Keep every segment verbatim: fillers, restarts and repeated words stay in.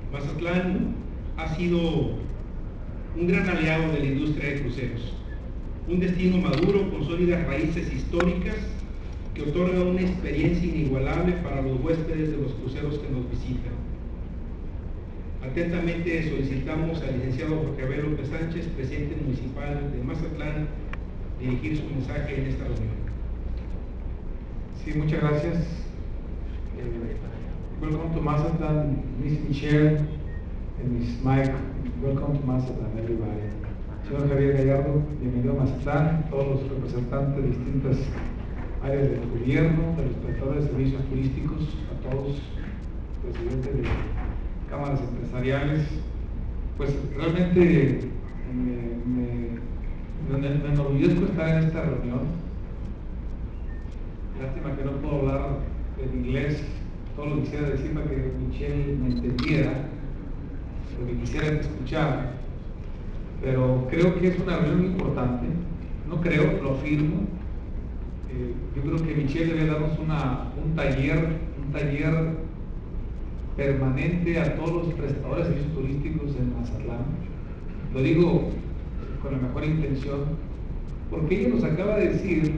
Mazatlán ha sido un gran aliado de la industria de cruceros, un destino maduro con sólidas raíces históricas que otorga una experiencia inigualable para los huéspedes de los cruceros que nos visitan. Atentamente solicitamos al licenciado Jorge Abel López Sánchez, presidente municipal de Mazatlán, dirigir su mensaje en esta reunión. Sí, muchas gracias. Eh, welcome to Mazatlan, Miss Michelle and Miss Mike. Welcome to Mazatlan, everybody. Señor Javier Gallardo, bienvenido a Mazatlán, todos los representantes de distintas áreas del gobierno, de los prestadores de servicios turísticos, a todos, presidentes de cámaras empresariales. Pues realmente me, me, me, me enorgullezco estar en esta reunión. Lástima que no puedo hablar en inglés, todo lo que quisiera decir para que Michelle me entendiera, lo que quisiera escuchar, pero creo que es una reunión muy importante. No creo, lo afirmo. Eh, yo creo que Michelle debe darnos una, un taller, un taller permanente a todos los prestadores de servicios turísticos en Mazatlán. Lo digo con la mejor intención, porque ella nos acaba de decir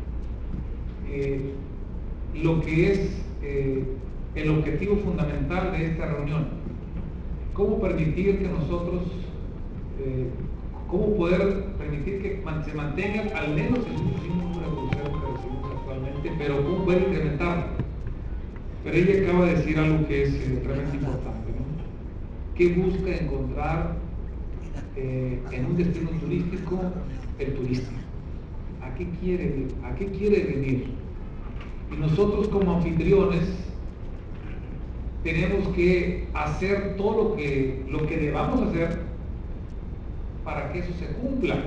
eh, lo que es eh, el objetivo fundamental de esta reunión. Cómo permitir que nosotros, eh, cómo poder permitir que se mantengan al menos el mismo número de cruceros que recibimos actualmente, pero cómo poder incrementarlo. Pero ella acaba de decir algo que es eh, realmente importante, ¿no? ¿Qué busca encontrar eh, en un destino turístico el turista? ¿A qué quiere, a qué quiere venir? Y nosotros como anfitriones tenemos que hacer todo lo que, lo que debamos hacer para que eso se cumpla.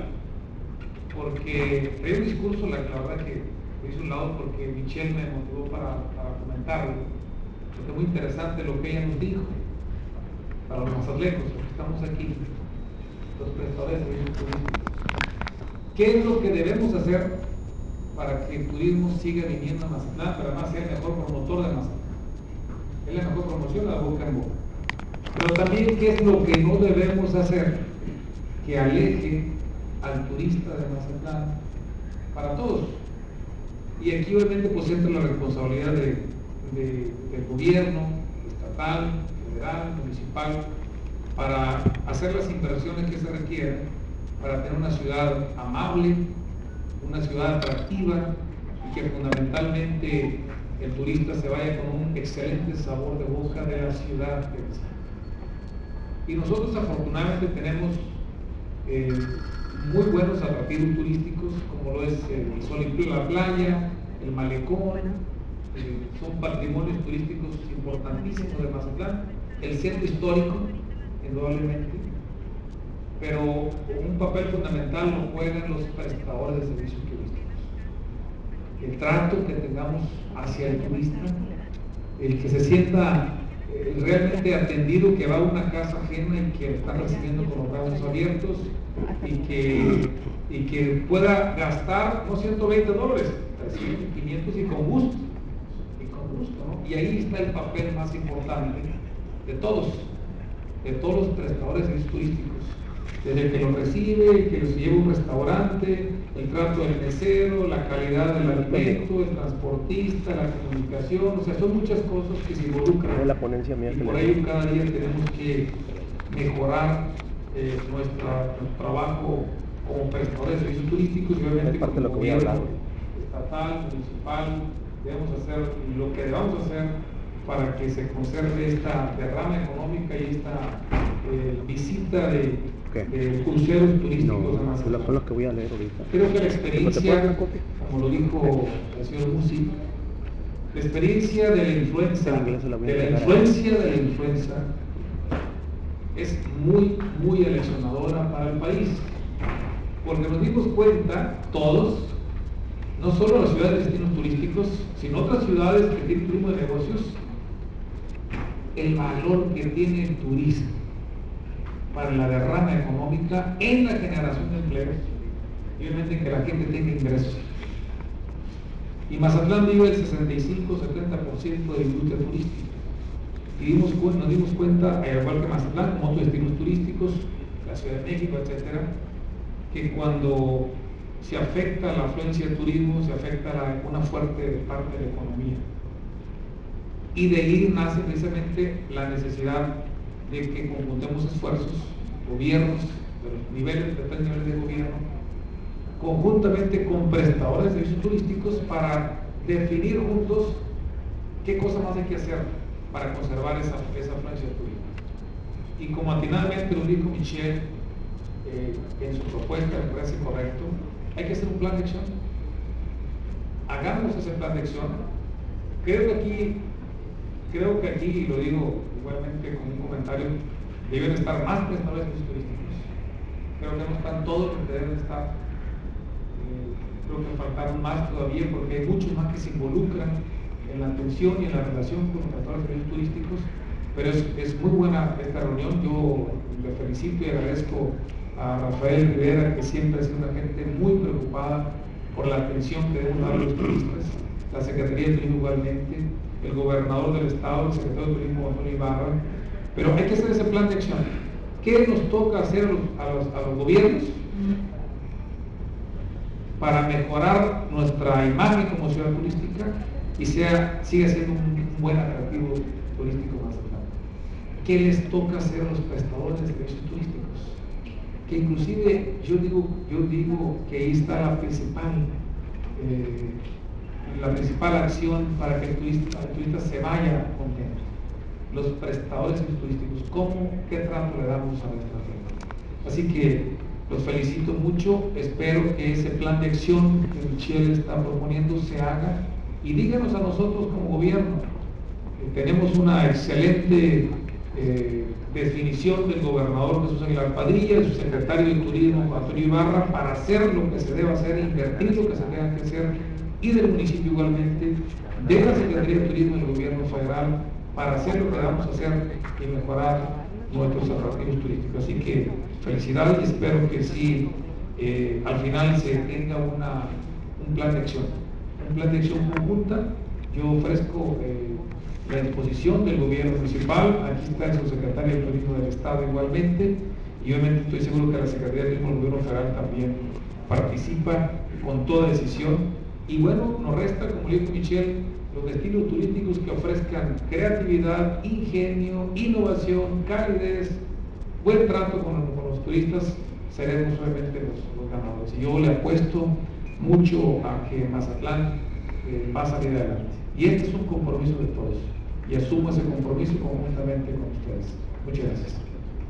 Porque hay un discurso, la, la verdad que lo hice a un lado porque Michelle me motivó para, para comentarlo, porque es muy interesante lo que ella nos dijo para los mazatlecos, los que estamos aquí, los prestadores de servicios turísticos. ¿Qué es lo que debemos hacer para que el turismo siga viniendo a Mazatlán, pero además sea el mejor promotor de Mazatlán? Es la mejor promoción de la boca en boca. Pero también, ¿qué es lo que no debemos hacer que aleje al turista de Mazatlán para todos? Y aquí obviamente pues entra la responsabilidad de, de, del gobierno estatal, federal, municipal, para hacer las inversiones que se requieren para tener una ciudad amable, una ciudad atractiva y que fundamentalmente el turista se vaya con un excelente sabor de boca de la ciudad que visita. Y nosotros afortunadamente tenemos eh, muy buenos atractivos turísticos, como lo es el Sol y la Playa, el Malecón, eh, son patrimonios turísticos importantísimos de Mazatlán, el centro histórico, indudablemente, pero un papel fundamental lo juegan los prestadores de servicios turísticos. El trato que tengamos hacia el turista, el que se sienta eh, realmente atendido, que va a una casa ajena y que está recibiendo con los brazos abiertos y que, y que pueda gastar no ciento veinte dólares, trescientos, quinientos y con gusto, y con gusto, ¿no? Y ahí está el papel más importante de todos, de todos los prestadores de servicios turísticos. Desde el que lo recibe, el que los lleva a un restaurante, el trato del mesero, la calidad del alimento, el transportista, la comunicación, o sea, son muchas cosas que se involucran. La ponencia mía y por ello cada día tenemos que mejorar eh, nuestra, nuestro trabajo como prestadores de servicios turísticos y obviamente como lo que voy a gobierno hablar. estatal, municipal, debemos hacer lo que debamos hacer para que se conserve esta derrama económica y esta eh, visita de ¿Qué? de cruceros turísticos No, de Mazatlán. fue lo que voy a leer ahorita. Creo que la ¿No te experiencia, puedes dar una copia? como lo dijo el señor Musi, la experiencia de la influenza, En inglés se la voy a de la agregar. influencia de la influenza es muy, muy aleccionadora para el país, porque nos dimos cuenta todos, no solo las ciudades de destinos turísticos, sino otras ciudades que tienen turismo de negocios, el valor que tiene el turismo para la derrama económica en la generación de empleos y obviamente que la gente tenga ingresos. Y Mazatlán vive el sesenta y cinco a setenta por ciento de industria turística. y dimos, nos dimos cuenta, al igual que Mazatlán, como otros destinos turísticos, la Ciudad de México, etcétera, que cuando se afecta la afluencia de turismo, se afecta la, una fuerte parte de la economía. Y de ahí nace precisamente la necesidad de que conjuntemos esfuerzos, gobiernos, de los niveles, de tres niveles de gobierno, conjuntamente con prestadores de servicios turísticos para definir juntos qué cosa más hay que hacer para conservar esa, esa afluencia de turismo. Y como atinadamente lo dijo Michel eh, en su propuesta, me parece correcto, hay que hacer un plan de acción. Hagamos ese plan de acción. Creo que aquí, creo que aquí, y lo digo igualmente con un comentario, deben estar más prestadores de servicios turísticos. Creo que no están todos los que deben estar. Eh, creo que faltaron más todavía porque hay muchos más que se involucran en la atención y en la relación con los prestadores de servicios turísticos. Pero es, es muy buena esta reunión. Yo le felicito y agradezco a Rafael Rivera, que siempre ha sido una gente muy preocupada por la atención que deben dar a los turistas, la Secretaría de Turismo igualmente, el gobernador del estado, el secretario de Turismo Antonio Ibarra. Pero hay que hacer ese plan de acción. ¿Qué nos toca hacer a los, a los, a los gobiernos para mejorar nuestra imagen como ciudad turística y sea, siga siendo un, un buen atractivo turístico más adelante? ¿Qué les toca hacer a los prestadores de servicios turísticos? Que inclusive yo digo, yo digo que ahí está la principal, eh, la principal acción para que el turista, el turista se vaya contento. Los prestadores turísticos, ¿cómo, qué trato le damos a nuestra gente? Así que los felicito mucho, espero que ese plan de acción que Michel está proponiendo se haga y díganos a nosotros como gobierno. Eh, tenemos una excelente eh, definición del gobernador Jesús Aguilar Padilla, de su secretario de Turismo Antonio Ibarra, para hacer lo que se debe hacer, invertir lo que se tenga que hacer, y del municipio igualmente, de la Secretaría de Turismo del gobierno federal, para hacer lo que vamos a hacer y mejorar nuestros atractivos turísticos. Así que felicidades y espero que sí, eh, al final se tenga una, un plan de acción, un plan de acción conjunta. Yo ofrezco eh, la disposición del gobierno municipal, aquí está el subsecretario de Turismo del Estado igualmente, y obviamente estoy seguro que la Secretaría de Turismo del gobierno federal también participa con toda decisión. Y bueno, nos resta, como le dijo Michel, los destinos turísticos que ofrezcan creatividad, ingenio, innovación, calidez, buen trato con, con los turistas, seremos realmente los, los ganadores. Y yo le apuesto mucho a que Mazatlán eh, va a salir adelante. Y este es un compromiso de todos. Y asumo ese compromiso conjuntamente con ustedes. Muchas gracias.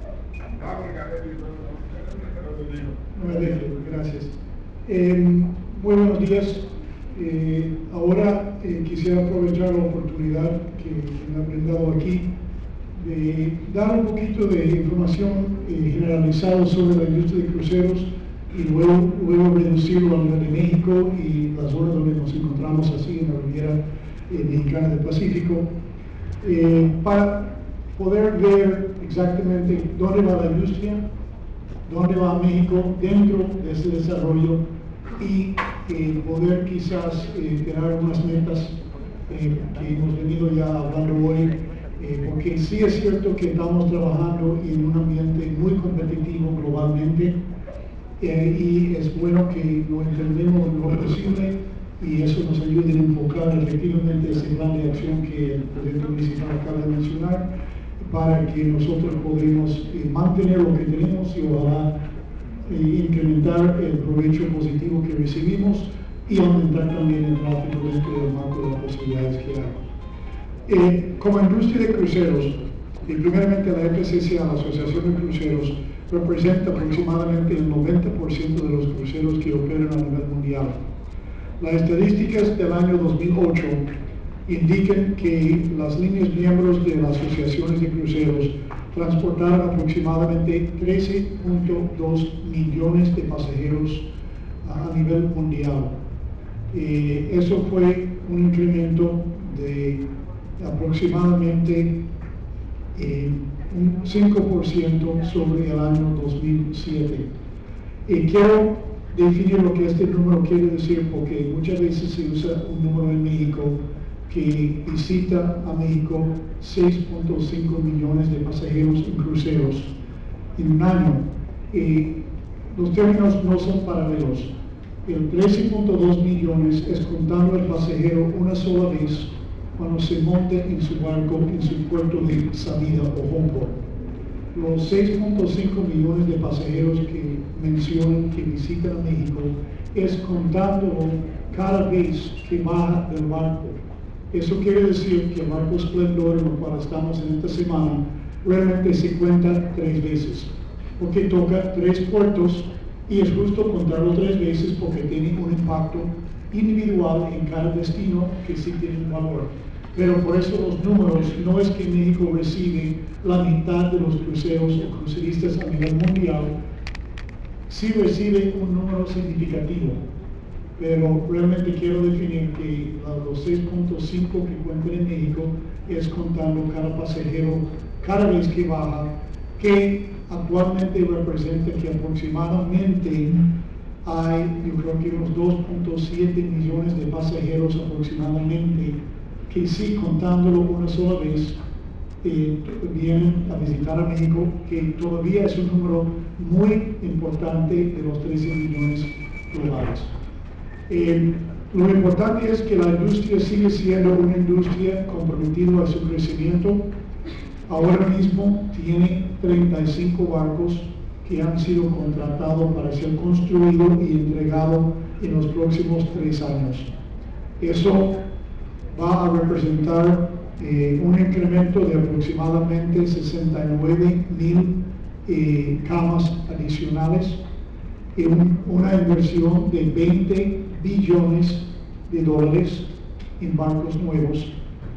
Gracias. Eh, muy buenos días. Eh, ahora eh, quisiera aprovechar la oportunidad que me ha brindado aquí de dar un poquito de información eh, generalizada sobre la industria de cruceros y luego, luego reducirlo a nivel de México y las zonas donde nos encontramos así en la Riviera eh, Mexicana del Pacífico, eh, para poder ver exactamente dónde va la industria, dónde va México dentro de ese desarrollo y eh, poder quizás eh, tener unas metas eh, que hemos venido ya hablando hoy, eh, porque sí es cierto que estamos trabajando en un ambiente muy competitivo globalmente eh, y es bueno que lo entendemos lo posible y eso nos ayude a enfocar efectivamente ese plan de acción que el presidente municipal acaba de mencionar para que nosotros podamos eh, mantener lo que tenemos y ojalá e incrementar el provecho positivo que recibimos y aumentar también el tráfico dentro del marco de las posibilidades que hay. Eh, como industria de cruceros, y primeramente la F C C A, la Asociación de Cruceros, representa aproximadamente el noventa por ciento de los cruceros que operan a nivel mundial. Las estadísticas del año dos mil ocho indican que las líneas miembros de las asociaciones de cruceros transportaron aproximadamente trece punto dos millones de pasajeros a nivel mundial. Eh, eso fue un incremento de aproximadamente eh, un cinco por ciento sobre el año dos mil siete. Eh, quiero definir lo que este número quiere decir porque muchas veces se usa un número en México que visita a México seis punto cinco millones de pasajeros en cruceros en un año. Eh, los términos no son paralelos. El trece punto dos millones es contando el pasajero una sola vez cuando se monte en su barco en su puerto de salida o home port. Los seis punto cinco millones de pasajeros que mencionan que visitan a México es contándolo cada vez que baja del barco. Eso quiere decir que el barco Esplendor, en el cual estamos en esta semana, realmente se cuenta tres veces, porque toca tres puertos y es justo contarlo tres veces porque tiene un impacto individual en cada destino que sí tiene un valor. Pero por eso los números, no es que México recibe la mitad de los cruceros o cruceristas a nivel mundial, sí recibe un número significativo, pero realmente quiero definir que los seis punto cinco que cuentan en México es contando cada pasajero cada vez que baja, que actualmente representa que aproximadamente hay, yo creo que unos dos punto siete millones de pasajeros aproximadamente que sí, contándolo una sola vez, eh, vienen a visitar a México, que todavía es un número muy importante de los trece millones globales. Eh, lo importante es que la industria sigue siendo una industria comprometida a su crecimiento. Ahora mismo tiene treinta y cinco barcos que han sido contratados para ser construidos y entregados en los próximos tres años. Eso va a representar eh, un incremento de aproximadamente sesenta y nueve mil eh, camas adicionales y un, una inversión de veinte billones de dólares en barcos nuevos.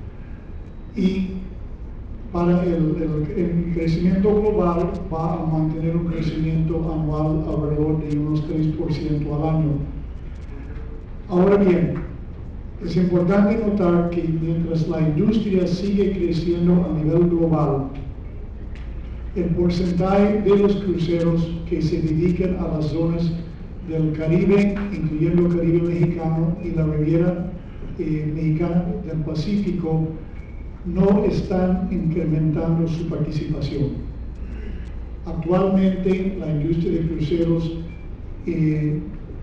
Y para el, el, el crecimiento global va a mantener un crecimiento anual alrededor de unos tres por ciento al año. Ahora bien, es importante notar que mientras la industria sigue creciendo a nivel global, el porcentaje de los cruceros que se dedican a las zonas del Caribe, incluyendo el Caribe mexicano y la Riviera eh, mexicana del Pacífico, no están incrementando su participación. Actualmente la industria de cruceros eh,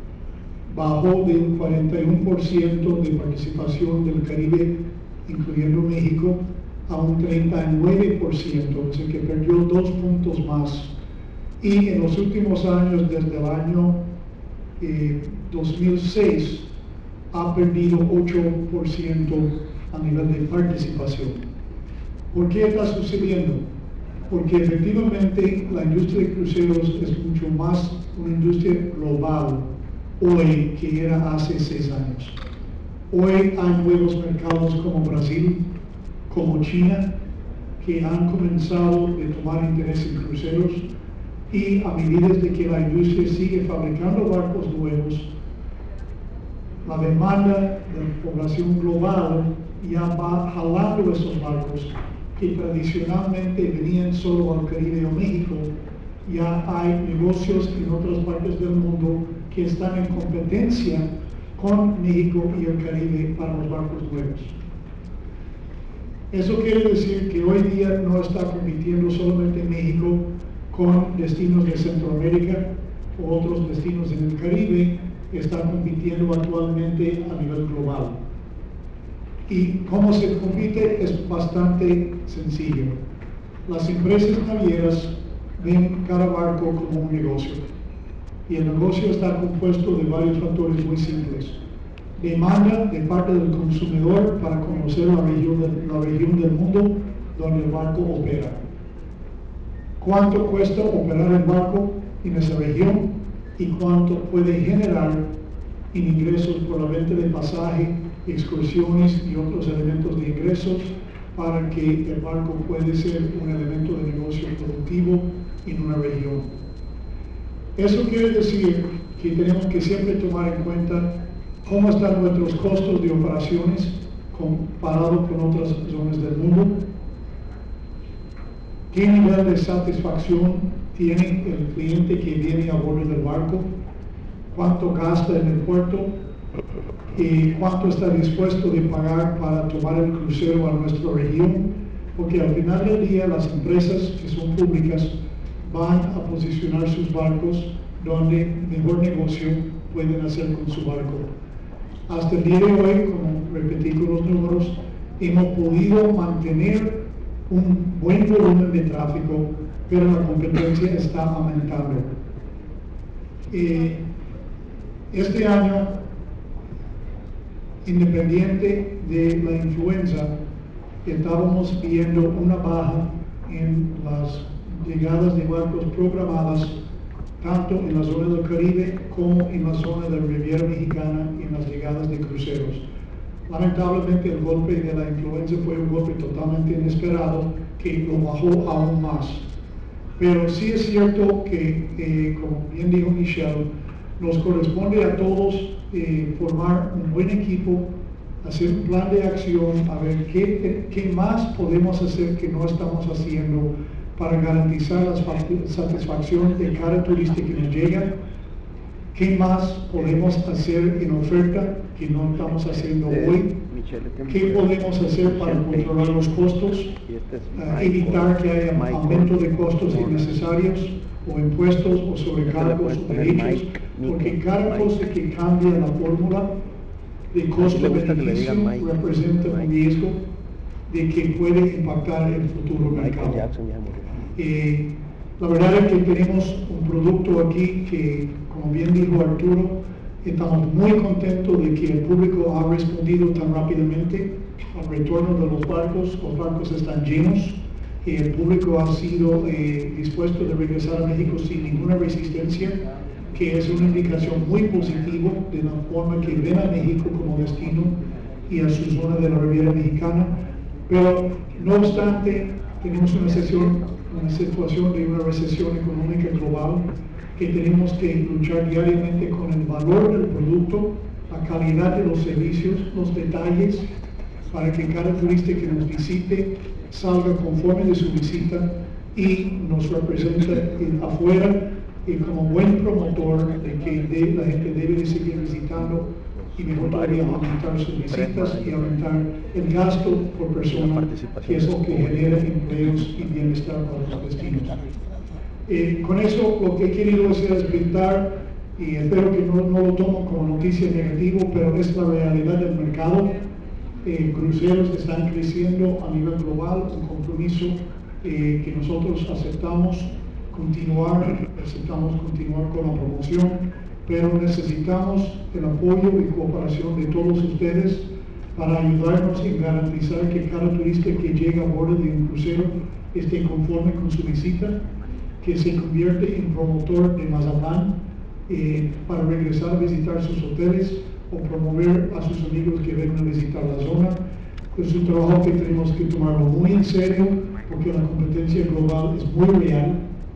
bajó de un cuarenta y uno por ciento de participación del Caribe, incluyendo México, a un treinta y nueve por ciento, o sea que perdió dos puntos más. Y en los últimos años, desde el año eh, dos mil seis, ha perdido ocho por ciento a nivel de participación. ¿Por qué está sucediendo? Porque efectivamente la industria de cruceros es mucho más una industria global hoy que era hace seis años. Hoy hay nuevos mercados como Brasil, como China, que han comenzado a tomar interés en cruceros, y a medida de que la industria sigue fabricando barcos nuevos, la demanda de la población global ya va jalando esos barcos que tradicionalmente venían solo al Caribe o México. Ya hay negocios en otras partes del mundo que están en competencia con México y el Caribe para los barcos nuevos. Eso quiere decir que hoy día no está compitiendo solamente México con destinos de Centroamérica o otros destinos en el Caribe, está compitiendo actualmente a nivel global. ¿Y cómo se compite? Es bastante sencillo. Las empresas navieras ven cada barco como un negocio, y el negocio está compuesto de varios factores muy simples. Demanda de parte del consumidor para conocer la región, de, la región del mundo donde el barco opera. ¿Cuánto cuesta operar el barco en esa región y cuánto puede generar en ingresos por la venta de pasaje, excursiones y otros elementos de ingresos para que el barco pueda ser un elemento de negocio productivo en una región? Eso quiere decir que tenemos que siempre tomar en cuenta cómo están nuestros costos de operaciones comparado con otras zonas del mundo, qué nivel de satisfacción tiene el cliente que viene a bordo del barco, cuánto gasta en el puerto, eh, cuánto está dispuesto de pagar para tomar el crucero a nuestra región, porque al final del día las empresas que son públicas van a posicionar sus barcos donde mejor negocio pueden hacer con su barco. Hasta el día de hoy, como repetí con los números, hemos podido mantener un buen volumen de tráfico, pero la competencia está aumentando. Eh, este año, independiente de la influenza, estábamos viendo una baja en las llegadas de barcos programadas, tanto en la zona del Caribe como en la zona de la Riviera Mexicana y en las llegadas de cruceros. Lamentablemente el golpe de la influenza fue un golpe totalmente inesperado que lo bajó aún más. Pero sí es cierto que, eh, como bien dijo Michelle, nos corresponde a todos eh, formar un buen equipo, hacer un plan de acción, a ver qué, qué más podemos hacer que no estamos haciendo para garantizar la satisfacción de cada turista que nos llega, qué más podemos hacer en oferta que no estamos haciendo hoy, qué podemos hacer para controlar los costos, uh, evitar que haya aumento de costos innecesarios o impuestos o sobrecargos o derechos, porque cada cosa que cambia la fórmula de costo-beneficio representa un riesgo de que puede impactar el futuro mercado. Eh, la verdad es que tenemos un producto aquí que, como bien dijo Arturo, estamos muy contentos de que el público ha respondido tan rápidamente al retorno de los barcos. Los barcos están llenos y el público ha sido eh, dispuesto de regresar a México sin ninguna resistencia, que es una indicación muy positiva de la forma que ven a México como destino y a su zona de la Riviera Mexicana. Pero no obstante, tenemos una, sesión, una situación de una recesión económica global que tenemos que luchar diariamente con el valor del producto, la calidad de los servicios, los detalles, para que cada turista que nos visite salga conforme de su visita y nos represente afuera y como buen promotor de que de, la gente debe de seguir visitando y mejor todavía aumentar sus visitas y aumentar el gasto por persona, que es lo que genera empleos y bienestar para los destinos. Eh, con eso lo que he querido hacer es brindar, y espero que no, no lo tomo como noticia negativa, pero es la realidad del mercado. Eh, cruceros están creciendo a nivel global, un compromiso eh, que nosotros aceptamos continuar, aceptamos continuar con la promoción, pero necesitamos el apoyo y cooperación de todos ustedes para ayudarnos en garantizar que cada turista que llega a bordo de un crucero esté conforme con su visita, que se convierte en promotor de Mazatlán eh, para regresar a visitar sus hoteles o promover a sus amigos que vengan a visitar la zona. Es un trabajo que tenemos que tomarlo muy en serio porque la competencia global es muy real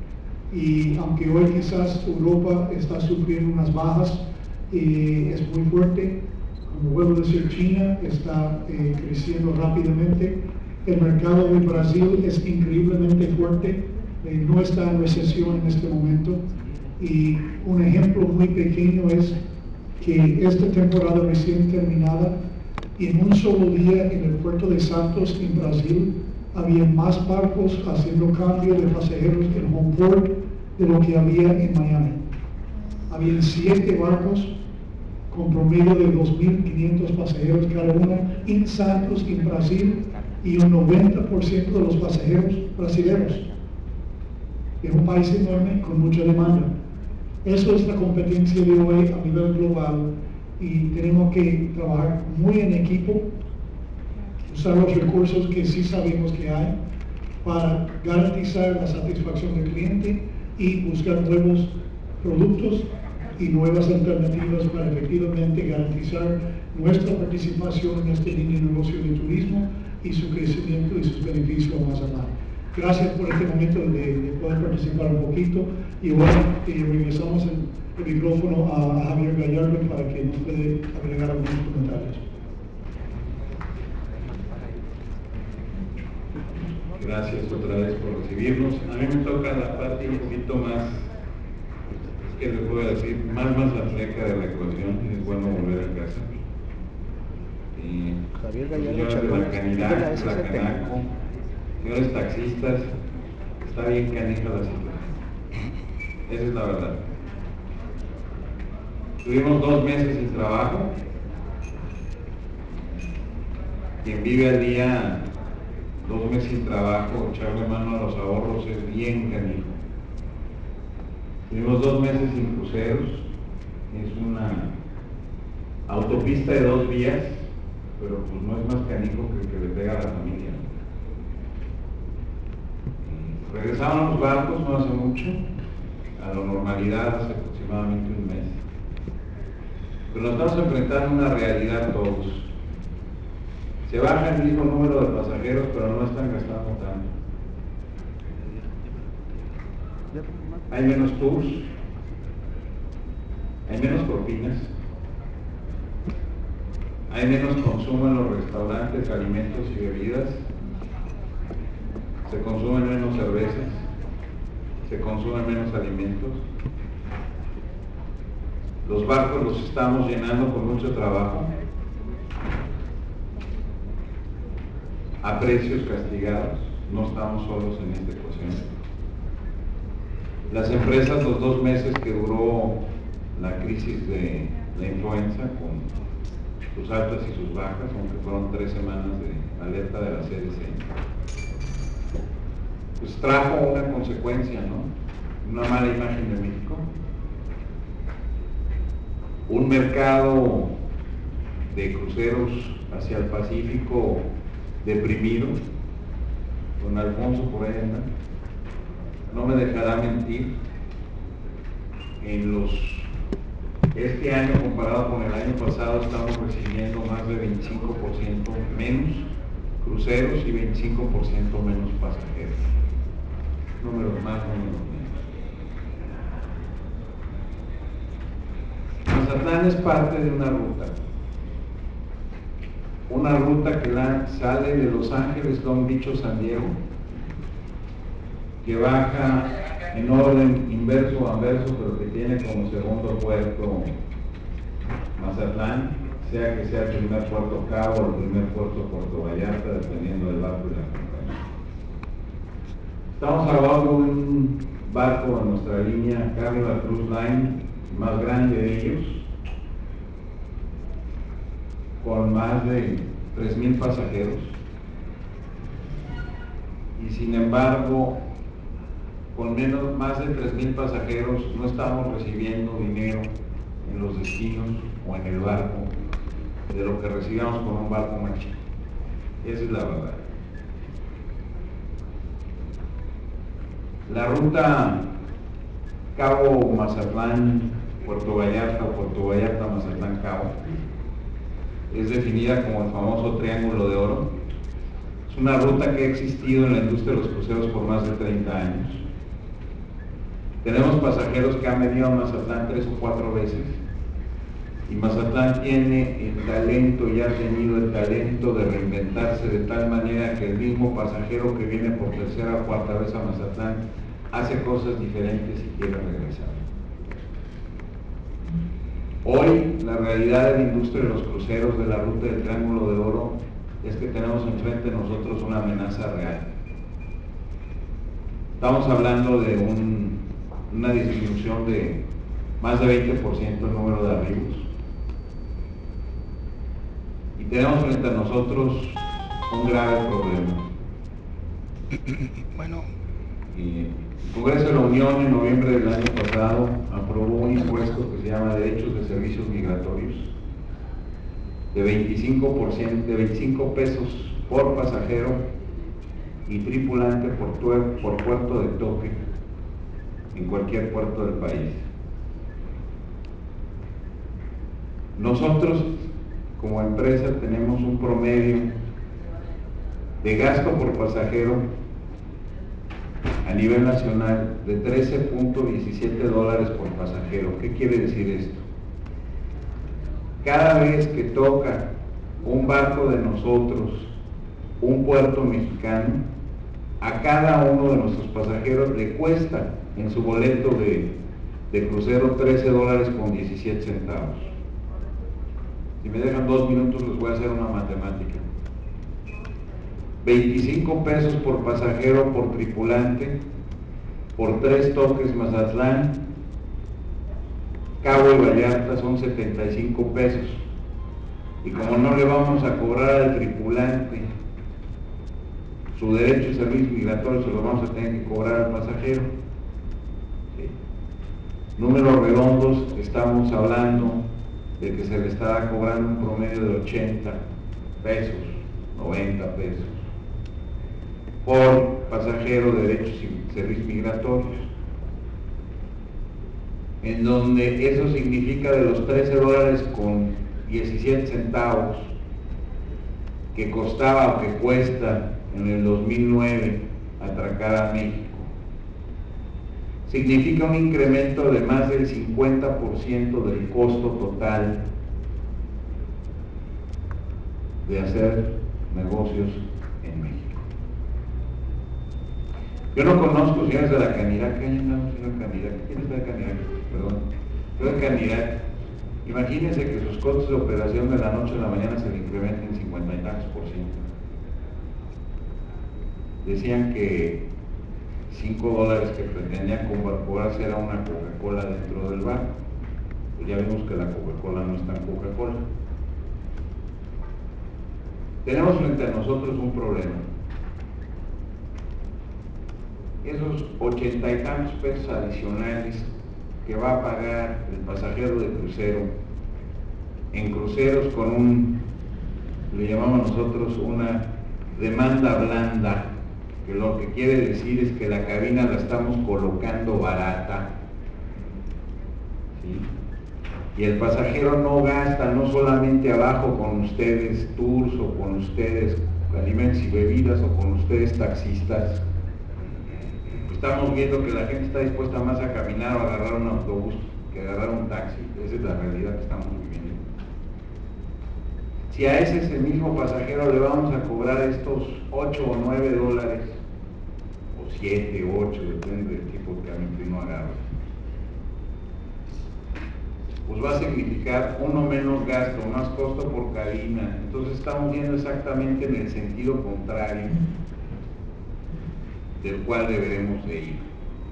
y aunque hoy quizás Europa está sufriendo unas bajas, eh, es muy fuerte. Como vuelvo a decir, China está eh, creciendo rápidamente. El mercado de Brasil es increíblemente fuerte. Eh, no está en recesión en este momento y un ejemplo muy pequeño es que esta temporada recién terminada, en un solo día en el puerto de Santos en Brasil había más barcos haciendo cambio de pasajeros en home port de lo que había en Miami. Habían siete barcos con promedio de dos mil quinientos pasajeros cada uno en Santos en Brasil y un noventa por ciento de los pasajeros brasileños. Es un país enorme con mucha demanda. Eso es la competencia de hoy a nivel global y tenemos que trabajar muy en equipo, usar los recursos que sí sabemos que hay para garantizar la satisfacción del cliente y buscar nuevos productos y nuevas alternativas para efectivamente garantizar nuestra participación en este línea de negocio de turismo y su crecimiento y sus beneficios más allá. Gracias por este momento de, de poder participar un poquito y bueno, eh, regresamos el, el micrófono a, a Javier Gallardo para que nos puede agregar algunos comentarios. Gracias otra vez por recibirnos. A mí me toca la parte un poquito más, ¿qué les puedo decir? Más más la fleca de la ecuación, es bueno volver a casa. eh, Javier Gallardo señores de Chacón, la Canidad, de la S S T. Canaco, señores taxistas, está bien canija la situación. Esa es la verdad. Tuvimos dos meses sin trabajo. Quien vive al día dos meses sin trabajo, echarle mano a los ahorros es bien canijo. Tuvimos dos meses sin cruceros, es una autopista de dos vías, pero pues no es más canijo que el que le pega a la familia. Regresaron los barcos no hace mucho, a la normalidad hace aproximadamente un mes. Pero nos estamos enfrentando a una realidad todos. Se baja el mismo número de pasajeros, pero no están gastando tanto. Hay menos tours, hay menos propinas, hay menos consumo en los restaurantes, alimentos y bebidas, se consumen menos cervezas, se consumen menos alimentos. Los barcos los estamos llenando con mucho trabajo, a precios castigados, no estamos solos en esta ecuación. Las empresas, los dos meses que duró la crisis de la influenza, con sus altas y sus bajas, aunque fueron tres semanas de alerta de la C D C, pues trajo una consecuencia, ¿no? Una mala imagen de México, un mercado de cruceros hacia el Pacífico deprimido. Don Alfonso por ahí anda, no me dejará mentir, en los este año comparado con el año pasado estamos recibiendo más de veinticinco por ciento menos cruceros y veinticinco por ciento menos pasajeros. Números más, números menos. Mazatlán es parte de una ruta. Una ruta que la, sale de Los Ángeles, Long Beach o San Diego, que baja en orden inverso a anverso, pero que tiene como segundo puerto Mazatlán, sea que sea el primer puerto Cabo o el primer puerto Puerto Vallarta, dependiendo del barco y la compañía. Estamos hablando de un barco de nuestra línea Carnival Cruise Line, más grande de ellos, con más de tres mil pasajeros, y sin embargo con menos, más de tres mil pasajeros no estamos recibiendo dinero en los destinos o en el barco de lo que recibíamos con un barco más chico. Esa es la verdad. La ruta Cabo Mazatlán Puerto Vallarta o Puerto Vallarta Mazatlán Cabo es definida como el famoso Triángulo de Oro. Es una ruta que ha existido en la industria de los cruceros por más de treinta años. Tenemos pasajeros que han venido a Mazatlán tres o cuatro veces, y Mazatlán tiene el talento y ha tenido el talento de reinventarse de tal manera que el mismo pasajero que viene por tercera o cuarta vez a Mazatlán hace cosas diferentes y quiere regresar. Hoy la realidad de la industria de los cruceros de la ruta del Triángulo de Oro es que tenemos enfrente de nosotros una amenaza real. Estamos hablando de un, una disminución de más de veinte por ciento el número de arribos, y tenemos frente a nosotros un grave problema. Bueno, Y el Congreso de la Unión en noviembre del año pasado aprobó un impuesto que se llama Derechos de Servicios Migratorios de veinticinco por ciento, de veinticinco pesos por pasajero y tripulante por, por puerto de toque en cualquier puerto del país. Nosotros como empresa tenemos un promedio de gasto por pasajero a nivel nacional de trece punto diecisiete dólares por pasajero. ¿Qué quiere decir esto? Cada vez que toca un barco de nosotros un puerto mexicano, a cada uno de nuestros pasajeros le cuesta en su boleto de, de crucero trece dólares con diecisiete centavos. Si me dejan dos minutos les voy a hacer una matemática. veinticinco pesos por pasajero por tripulante, por tres toques Mazatlán, Cabo y Vallarta son setenta y cinco pesos. Y como no le vamos a cobrar al tripulante su derecho de servicio migratorio, se lo vamos a tener que cobrar al pasajero. ¿Sí? Números redondos, estamos hablando de que se le está cobrando un promedio de ochenta pesos, noventa pesos por pasajero de derechos y servicios migratorios, en donde eso significa de los trece dólares con diecisiete centavos que costaba o que cuesta en el dos mil nueve atracar a México, significa un incremento de más del cincuenta por ciento del costo total de hacer negocios en México. Yo no conozco, señores de la Canirac, ¿qué andamos, señor Canirac? ¿Quién está de Canirac? Perdón. Yo de Canirac, imagínense que sus costos de operación de la noche a la mañana se le incrementen en cincuenta y tantos por ciento. Decían que cinco dólares que pretendían cobrarse era una Coca-Cola dentro del bar. Pues ya vimos que la Coca-Cola no es tan Coca-Cola. Tenemos frente a nosotros un problema. Esos ochenta y tantos pesos adicionales que va a pagar el pasajero de crucero en cruceros con un, le llamamos nosotros una demanda blanda, que lo que quiere decir es que la cabina la estamos colocando barata, ¿sí? Y el pasajero no gasta no solamente abajo con ustedes tours o con ustedes alimentos y bebidas o con ustedes taxistas. Estamos viendo que la gente está dispuesta más a caminar o a agarrar un autobús que agarrar un taxi. Esa es la realidad que estamos viviendo. Si a ese, ese mismo pasajero le vamos a cobrar estos ocho o nueve dólares, o siete, ocho, depende del tipo de camión que uno agarra, pues va a significar uno menos gasto, más costo por cabina. Entonces estamos viendo exactamente en el sentido contrario del cual deberemos de ir.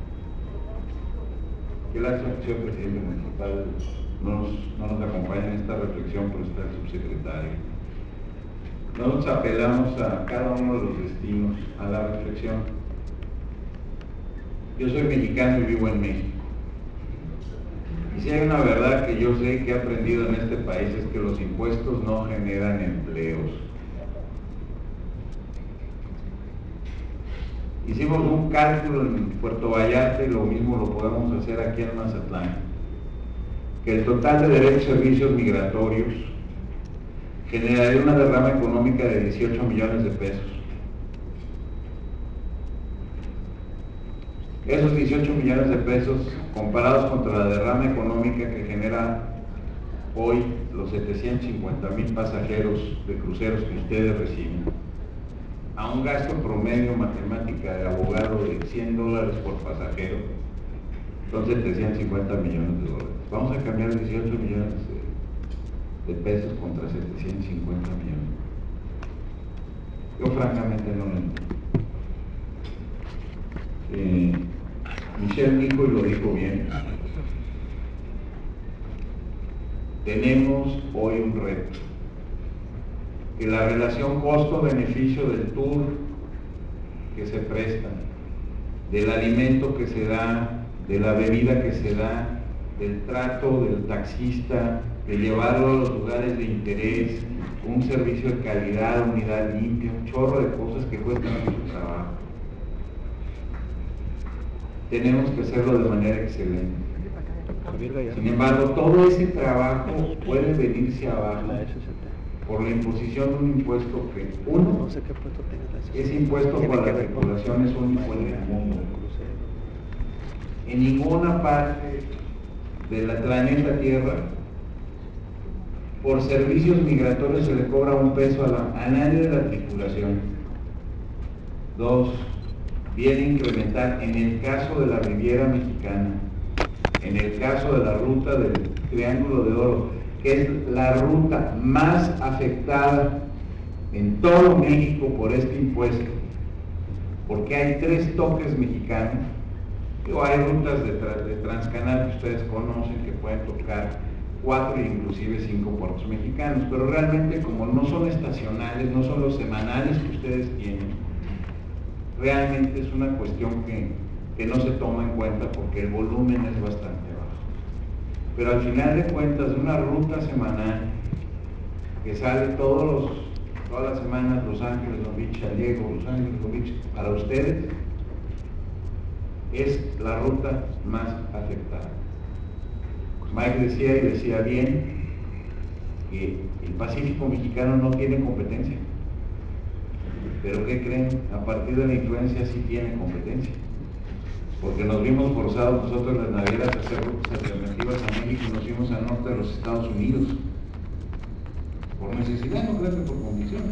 Que la señor presidente municipal no nos, no nos acompaña en esta reflexión, pero está el subsecretario. Nosotros apelamos a cada uno de los destinos, a la reflexión. Yo soy mexicano y vivo en México. Y si hay una verdad que yo sé que he aprendido en este país es que los impuestos no generan empleos. Hicimos un cálculo en Puerto Vallarta y lo mismo lo podemos hacer aquí en Mazatlán, que el total de derechos y servicios migratorios generaría una derrama económica de dieciocho millones de pesos. Esos dieciocho millones de pesos comparados contra la derrama económica que genera hoy los setecientos cincuenta mil pasajeros de cruceros que ustedes reciben, a un gasto promedio matemática de abogado de cien dólares por pasajero, son setecientos cincuenta millones de dólares. Vamos a cambiar dieciocho millones de, de pesos contra setecientos cincuenta millones. Yo francamente no lo entiendo. Eh, Michelle dijo y lo dijo bien. Tenemos hoy un reto. Que la relación costo-beneficio del tour que se presta, del alimento que se da, de la bebida que se da, del trato del taxista, de llevarlo a los lugares de interés, un servicio de calidad, unidad limpia, un chorro de cosas que cuestan mucho trabajo. Tenemos que hacerlo de manera excelente. Sin embargo, todo ese trabajo puede venirse abajo por la imposición de un impuesto que, uno, ese impuesto para la tripulación es único en el mundo. En ninguna parte del planeta Tierra, por servicios migratorios se le cobra un peso a, la, a nadie de la tripulación. Dos, viene a incrementar, en el caso de la Riviera Mexicana, en el caso de la ruta del Triángulo de Oro, que es la ruta más afectada en todo México por este impuesto, porque hay tres toques mexicanos. Digo, hay rutas de, tra de transcanal que ustedes conocen que pueden tocar cuatro e inclusive cinco puertos mexicanos, pero realmente como no son estacionales, no son los semanales que ustedes tienen, realmente es una cuestión que, que no se toma en cuenta porque el volumen es bastante bajo. Pero al final de cuentas, de una ruta semanal que sale todos los, todas las semanas, Los Ángeles, Long Beach, San Diego, Los Ángeles, Long Beach, para ustedes, es la ruta más afectada. Mike decía, y decía bien, que el Pacífico mexicano no tiene competencia. Pero ¿qué creen? A partir de la influencia sí tiene competencia. Porque nos vimos forzados nosotros las navieras a hacer rutas alternativas a México y nos fuimos al norte de los Estados Unidos. Por necesidad, no creo que por convicción.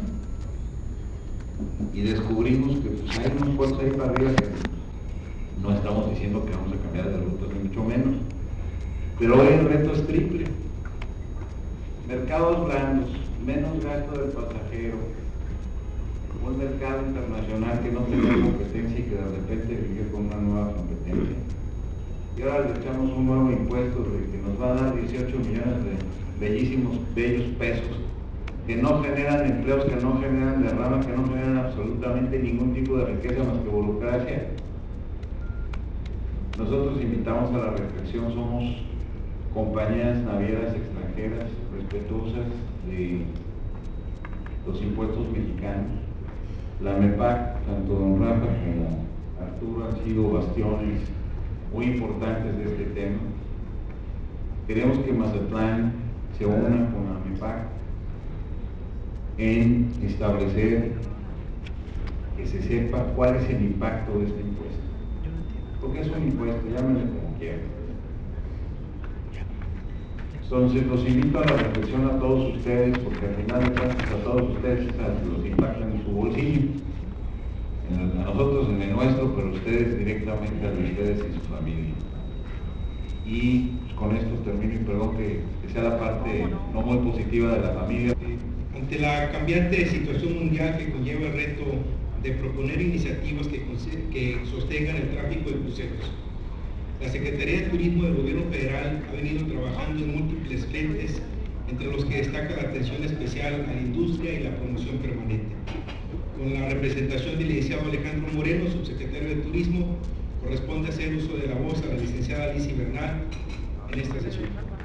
Y descubrimos que pues, hay unos puertos ahí para arriba que no estamos diciendo que vamos a cambiar de rutas, ni mucho menos. Pero hoy el reto es triple. Mercados blandos, menos gasto del pasajero, un mercado internacional que no tenía competencia y que de repente vive con una nueva competencia. Y ahora le echamos un nuevo impuesto que nos va a dar dieciocho millones de bellísimos, bellos pesos, que no generan empleos, que no generan derramas, que no generan absolutamente ningún tipo de riqueza más que burocracia. Nosotros invitamos a la reflexión, somos compañías navieras extranjeras respetuosas de los impuestos mexicanos. La MEPAC, tanto don Rafa como Arturo han sido bastiones muy importantes de este tema. Queremos que Mazatlán se una con la MEPAC en establecer que se sepa cuál es el impacto de este impuesto. Porque es un impuesto, llámenle como quieran. Entonces los invito a la reflexión a todos ustedes, porque al final de cuentas a todos ustedes los impactan en su bolsillo, en el, a nosotros en el nuestro, pero ustedes directamente a ustedes y su familia. Y pues, con esto termino y perdón que, que sea la parte no muy positiva de la familia. Ante la cambiante situación mundial que conlleva el reto de proponer iniciativas que, que sostengan el tráfico de cruceros, la Secretaría de Turismo del Gobierno Federal ha venido trabajando en múltiples frentes, entre los que destaca la atención especial a la industria y la promoción permanente. Con la representación del licenciado Alejandro Moreno, subsecretario de Turismo, corresponde hacer uso de la voz a la licenciada Lizy Bernal en esta sesión.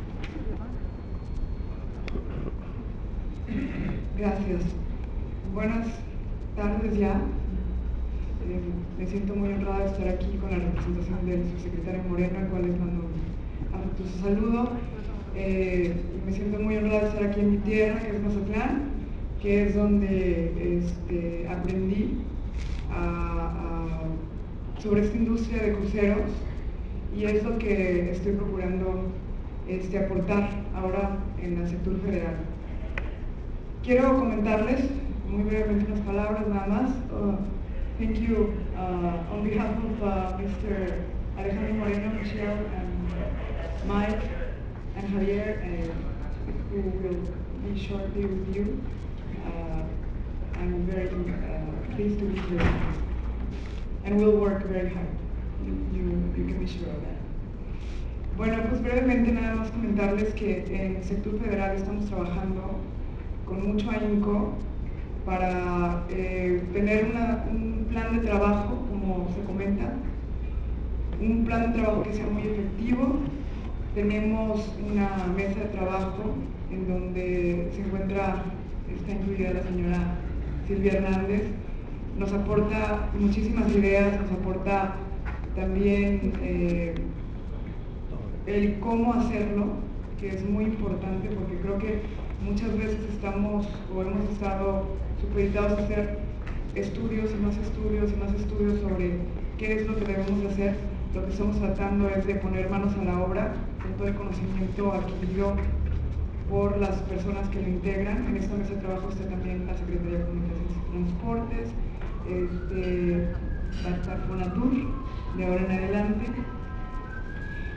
Gracias. Buenas tardes ya. Eh, me siento muy honrada de estar aquí con la representación del subsecretario Moreno, al cual les mando un afectuoso saludo. Eh, me siento muy honrada de estar aquí en mi tierra, que es Mazatlán, que es donde este, aprendí a, a, sobre esta industria de cruceros, y es lo que estoy procurando este, aportar ahora en el sector federal. Quiero comentarles muy brevemente unas palabras nada más. Uh, thank you uh, on behalf of uh, Mister Alejandro Moreno, Michelle, and Mike, and Javier, uh, who will be shortly with you. Uh, I'm very uh, pleased to be here, and we'll work very hard. You, you, you can be sure of that. Bueno, pues brevemente nada más comentarles que en el sector federal estamos trabajando con mucho ahínco para eh, tener una, un plan de trabajo, como se comenta, un plan de trabajo que sea muy efectivo. Tenemos una mesa de trabajo en donde se encuentra, está incluida la señora Silvia Hernández, nos aporta muchísimas ideas, nos aporta también eh, el cómo hacerlo, que es muy importante, porque creo que muchas veces estamos o hemos estado supeditados a hacer estudios y más estudios y más estudios sobre qué es lo que debemos de hacer. Lo que estamos tratando es de poner manos a la obra con todo el conocimiento adquirido por las personas que lo integran. En esta mesa de trabajo está también la Secretaría de Comunicaciones y Transportes, este, va a estar Fonatur de ahora en adelante.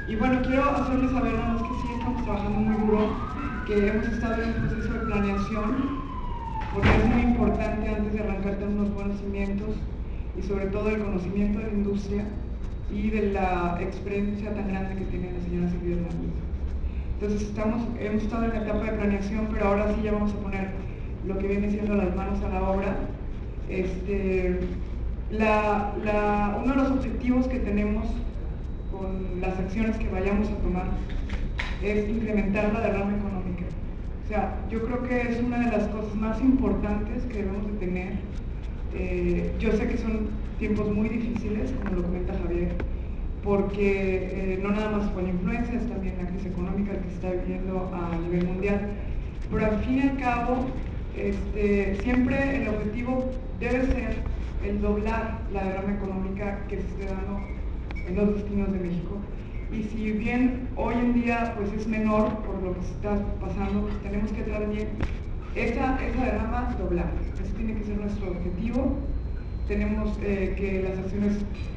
Y bueno, quiero hacerles saber nada más que sí estamos trabajando muy duro, que hemos estado en un proceso de planeación, porque es muy importante antes de arrancar tener unos buenos cimientos y sobre todo el conocimiento de la industria y de la experiencia tan grande que tiene la señora Silvia Hernández. Entonces estamos, hemos estado en la etapa de planeación, pero ahora sí ya vamos a poner lo que viene siendo las manos a la obra. Este, la, la, uno de los objetivos que tenemos con las acciones que vayamos a tomar es incrementar la derrama económica. O sea, yo creo que es una de las cosas más importantes que debemos de tener. Eh, yo sé que son tiempos muy difíciles, como lo comenta Javier, porque eh, no nada más por la influencia, es también la crisis económica que se está viviendo a nivel mundial. Pero al fin y al cabo, este, siempre el objetivo debe ser el doblar la derrama económica que se esté dando en los destinos de México. Y si bien hoy en día pues es menor por lo que se está pasando, pues tenemos que también esa, esa derrama doblar. Ese tiene que ser nuestro objetivo. Tenemos eh, que las acciones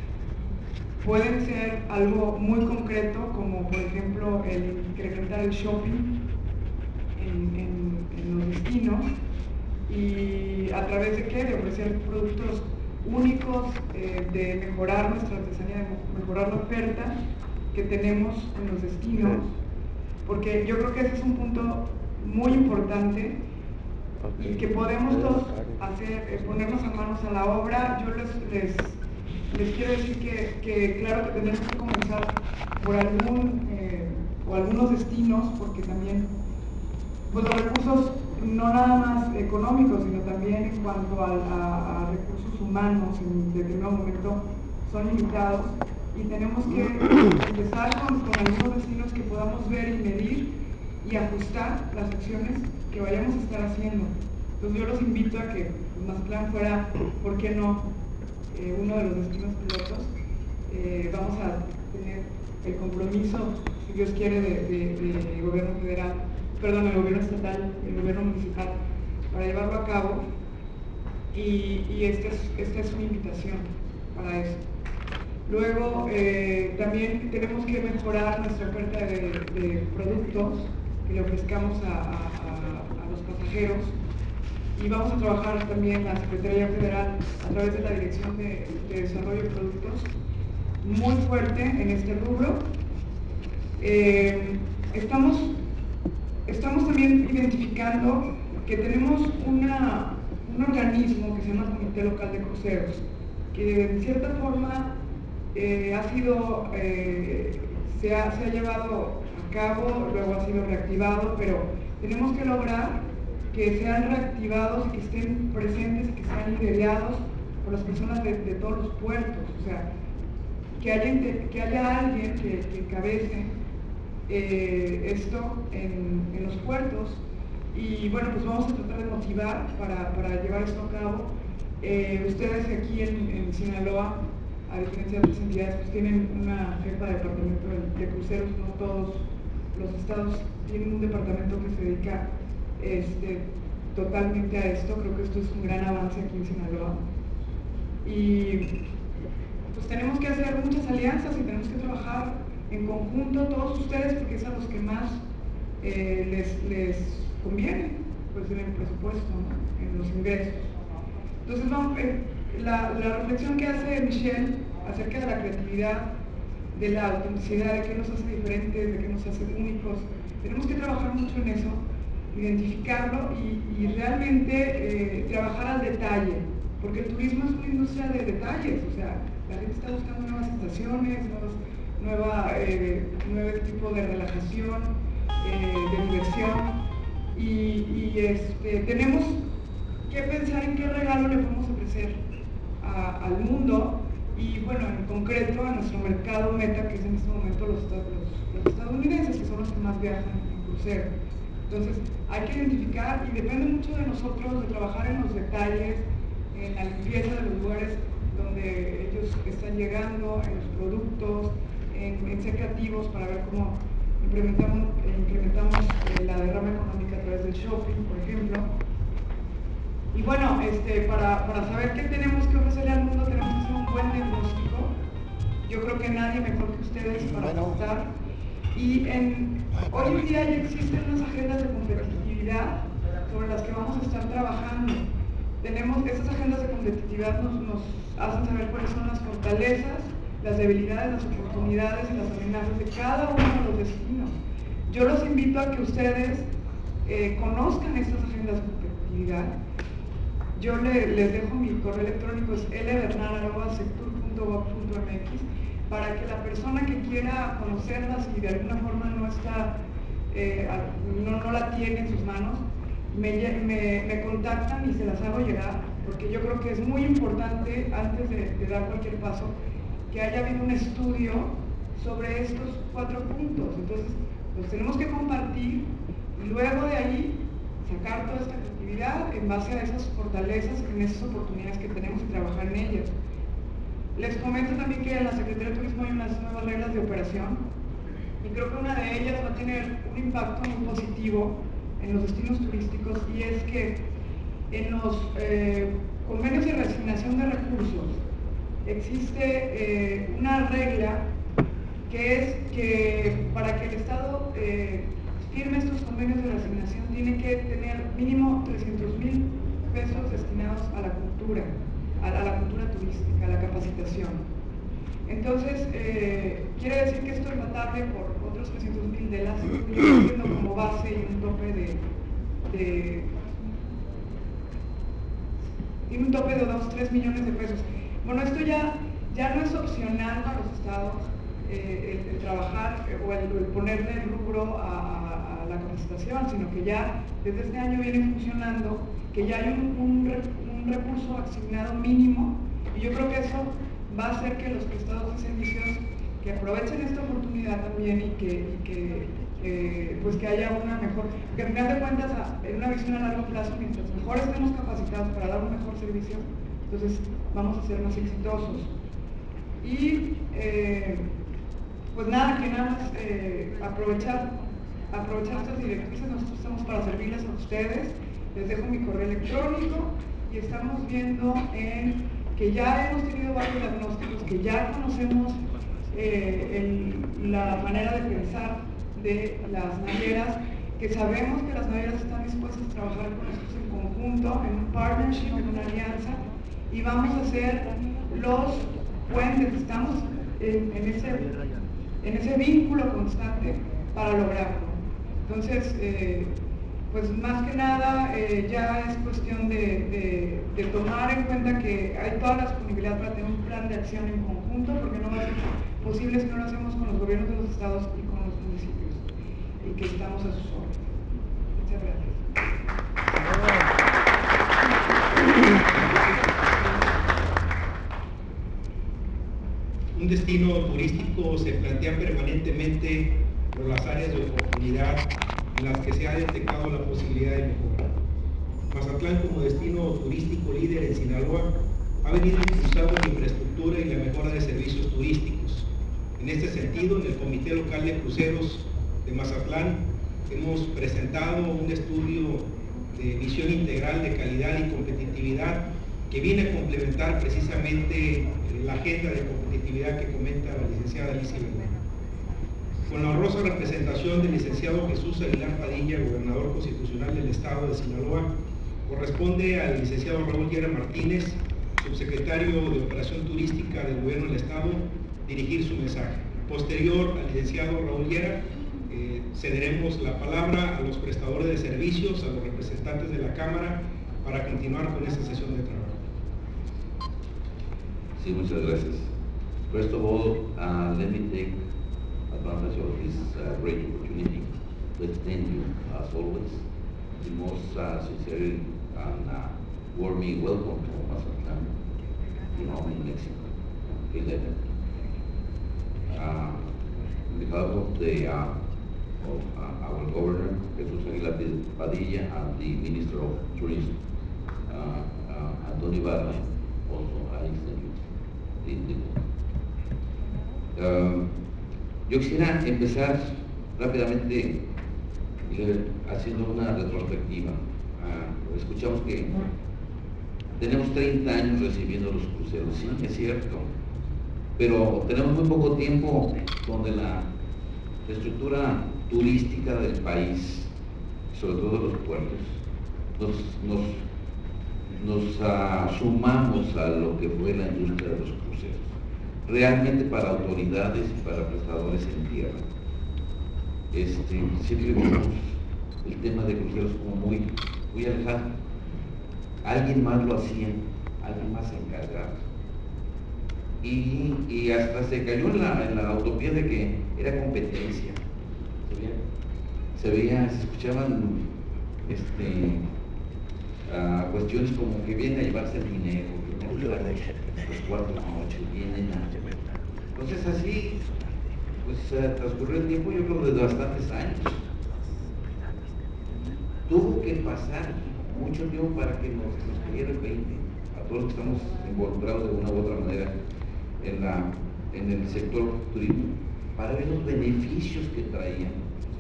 pueden ser algo muy concreto, como por ejemplo el incrementar el shopping en, en, en los destinos, y a través de qué, de ofrecer productos únicos, eh, de mejorar nuestra artesanía, de mejorar la oferta que tenemos en los destinos, porque yo creo que ese es un punto muy importante y que podemos todos hacer, eh, ponernos a manos a la obra. Yo les, les, les quiero decir que, que claro que tenemos que comenzar por algún eh, o algunos destinos, porque también pues los recursos no nada más económicos, sino también en cuanto a, a, a recursos humanos en determinado momento son limitados, y tenemos que empezar con, con algunos destinos que podamos ver y medir y ajustar las acciones que vayamos a estar haciendo. Entonces yo los invito a que Mazatlán fuera, ¿por qué no?, eh, uno de los destinos pilotos. Eh, vamos a tener el compromiso, si Dios quiere, de, de, de gobierno federal, perdón, el gobierno estatal, el gobierno municipal, para llevarlo a cabo, y, y esta, es, esta es una invitación para eso. Luego, eh, también tenemos que mejorar nuestra oferta de, de productos que le ofrezcamos a, a, a, a los pasajeros, y vamos a trabajar también la Secretaría Federal a través de la Dirección de, de Desarrollo de Productos muy fuerte en este rubro. Eh, estamos, estamos también identificando que tenemos una, un organismo que se llama Comité Local de Cruceros, que en cierta forma eh, ha sido, eh, se, ha, se ha llevado a cabo, luego ha sido reactivado, pero tenemos que lograr que sean reactivados y que estén presentes y que sean liderados por las personas de, de todos los puertos. O sea, que haya, que haya alguien que, que encabece eh, esto en, en los puertos. Y bueno, pues vamos a tratar de motivar para, para llevar esto a cabo. Eh, ustedes aquí en, en Sinaloa, a diferencia de otras entidades, pues tienen una jefa de departamento de, de cruceros. No todos los estados tienen un departamento que se dedica este, totalmente a esto. Creo que esto es un gran avance aquí en Sinaloa. Y pues tenemos que hacer muchas alianzas y tenemos que trabajar en conjunto todos ustedes, porque es a los que más eh, les, les conviene, pues en el presupuesto, ¿no?, en los ingresos. Entonces, no, eh, la, la reflexión que hace Michelle acerca de la creatividad, de la autenticidad, de qué nos hace diferentes, de qué nos hace únicos, tenemos que trabajar mucho en eso, identificarlo y, y realmente eh, trabajar al detalle, porque el turismo es una industria de detalles. O sea, la gente está buscando nuevas estaciones, nuevos, nueva, eh, nuevo tipo de relajación, eh, de diversión, y, y este, tenemos que pensar en qué regalo le podemos ofrecer a, al mundo, y bueno, en concreto a nuestro mercado meta, que es en este momento los, los, los estadounidenses, que son los que más viajan en crucero. Entonces, hay que identificar, y depende mucho de nosotros, de trabajar en los detalles, en la limpieza de los lugares donde ellos están llegando, en los productos, en, en ser creativos para ver cómo implementamos, implementamos eh, la derrama económica a través del shopping, por ejemplo. Y bueno, este, para, para saber qué tenemos que ofrecerle al mundo, tenemos que hacer un buen diagnóstico Yo creo que nadie mejor que ustedes para aportar. Y en, hoy en día ya existen unas agendas de competitividad sobre las que vamos a estar trabajando. Tenemos, estas agendas de competitividad nos, nos hacen saber cuáles son las fortalezas, las debilidades, las oportunidades y las amenazas de cada uno de los destinos. Yo los invito a que ustedes eh, conozcan estas agendas de competitividad. Yo le, les dejo mi correo electrónico, es l bernal arroba sectur punto gob punto m x, para que la persona que quiera conocerlas y de alguna forma no está, eh, no, no la tiene en sus manos, me, me, me contactan y se las hago llegar, porque yo creo que es muy importante, antes de, de dar cualquier paso, que haya habido un estudio sobre estos cuatro puntos. Entonces, los tenemos que compartir y luego de ahí sacar toda esta creatividad en base a esas fortalezas, en esas oportunidades que tenemos y trabajar en ellas. Les comento también que en la Secretaría de Turismo hay unas nuevas reglas de operación y creo que una de ellas va a tener un impacto muy positivo en los destinos turísticos, y es que en los eh, convenios de reasignación de recursos existe eh, una regla que es que para que el Estado eh, firme estos convenios de reasignación tiene que tener mínimo trescientos mil pesos destinados a la cultura, a, a la cultura turística, a la capacitación. Entonces, eh, quiere decir que esto es notable por otros trescientos mil de las teniendo como base y un tope de, de tiene un tope de dos, tres millones de pesos. Bueno, esto ya, ya no es opcional para los estados, eh, el, el trabajar eh, o el, el ponerle el rubro a, a, a la capacitación, sino que ya desde este año viene funcionando, que ya hay un, un, un recurso asignado mínimo, y yo creo que eso va a hacer que los prestadores de servicios que aprovechen esta oportunidad también y que, y que eh, pues que haya una mejor, porque al final de cuentas en una visión a largo plazo, mientras mejor estemos capacitados para dar un mejor servicio, entonces vamos a ser más exitosos. Y eh, pues nada, que nada más eh, aprovechar, aprovechar estas directrices. Nosotros estamos para servirles a ustedes. Les dejo mi correo electrónico y estamos viendo en que ya hemos tenido varios diagnósticos, que ya conocemos eh, el, la manera de pensar de las navieras, que sabemos que las navieras están dispuestas a trabajar con nosotros en conjunto, en un partnership, en una alianza, y vamos a hacer los puentes, estamos en, en, ese, en ese vínculo constante para lograrlo. Entonces, eh, pues más que nada eh, ya es cuestión de, de, de tomar en cuenta que hay toda la disponibilidad para tener un plan de acción en conjunto, porque no va a ser posible si no lo hacemos con los gobiernos de los estados y con los municipios, y que estamos a sus órdenes. Muchas gracias. Un destino turístico se plantea permanentemente por las áreas de oportunidad en las que se ha detectado la posibilidad de mejora. Mazatlán, como destino turístico líder en Sinaloa, ha venido impulsando la infraestructura y la mejora de servicios turísticos. En este sentido, en el Comité Local de Cruceros de Mazatlán hemos presentado un estudio de visión integral de calidad y competitividad que viene a complementar precisamente la agenda de competitividad que comenta la licenciada Alicia Bernal. Con la honrosa representación del licenciado Jesús Aguilar Padilla, gobernador constitucional del estado de Sinaloa, corresponde al licenciado Raúl Llera Martínez, subsecretario de Operación Turística del Gobierno del Estado, dirigir su mensaje. Posterior al licenciado Raúl Llera, eh, cederemos la palabra a los prestadores de servicios, a los representantes de la Cámara, para continuar con esta sesión de trabajo. Sí, muchas gracias. First of all, uh, let me take advantage of this uh, great opportunity to extend you, as always, the most uh, sincere and uh, warmly welcome to Mazatlán, you know, in Mexico, eleven. Uh, on behalf of the uh, of uh, our governor, Jesús Aguilar Padilla, and the Minister of Tourism, uh, uh, Antonio Ibarra, also I extend you the individual. Uh, yo quisiera empezar rápidamente eh, haciendo una retrospectiva. Uh, escuchamos que tenemos treinta años recibiendo los cruceros, sí, es cierto, pero tenemos muy poco tiempo donde la estructura turística del país, sobre todo de los puertos, nos, nos, nos uh, sumamos a lo que fue la industria de los cruceros, realmente para autoridades y para prestadores en tierra. Este, siempre vimos el tema de cruceros como muy, muy alejado. Alguien más lo hacía, alguien más se encargaba. Y, y hasta se cayó en la, en la utopía de que era competencia. ¿Se veía? Se, veía, se escuchaban este, uh, cuestiones como que viene a llevarse el dinero, viene a llevar los cuatro noches, vienen a... Entonces así, pues uh, transcurrió el tiempo, yo creo, de bastantes años. Tuvo que pasar mucho tiempo para que nos, nos cayera el veinte a todos los que estamos involucrados de una u otra manera en, la, en el sector turismo, para ver los beneficios que traían,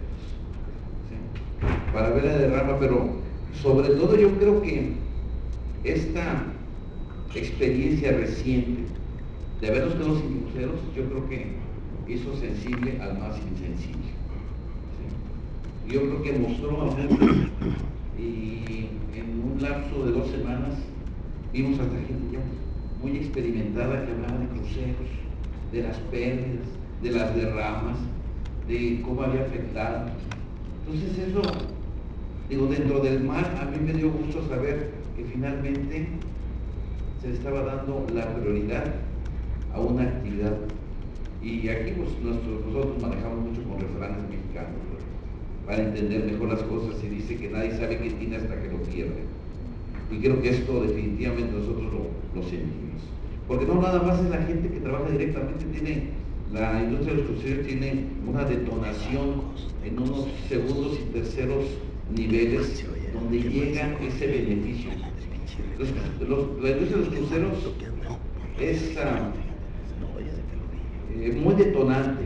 ¿sí? Para ver la derrama, pero sobre todo yo creo que esta experiencia reciente de habernos quedado sin cruceros, yo creo que hizo sensible al más insensible, ¿sí? Yo creo que mostró a muchos, y en un lapso de dos semanas vimos hasta gente ya muy experimentada que hablaba de cruceros, de las pérdidas, de las derramas, de cómo había afectado. Entonces eso, digo, dentro del mar, a mí me dio gusto saber que finalmente se le estaba dando la prioridad a una actividad. Y aquí pues, nosotros, nosotros manejamos mucho con refranes mexicanos, ¿no?, para entender mejor las cosas, y dice que nadie sabe qué tiene hasta que lo pierde. Y creo que esto definitivamente nosotros lo, lo sentimos. Porque no nada más es la gente que trabaja directamente, tiene, la industria de los cruceros tiene una detonación en unos segundos y terceros niveles donde llega ese beneficio. Los, los, la industria de los cruceros es uh, eh, muy detonante,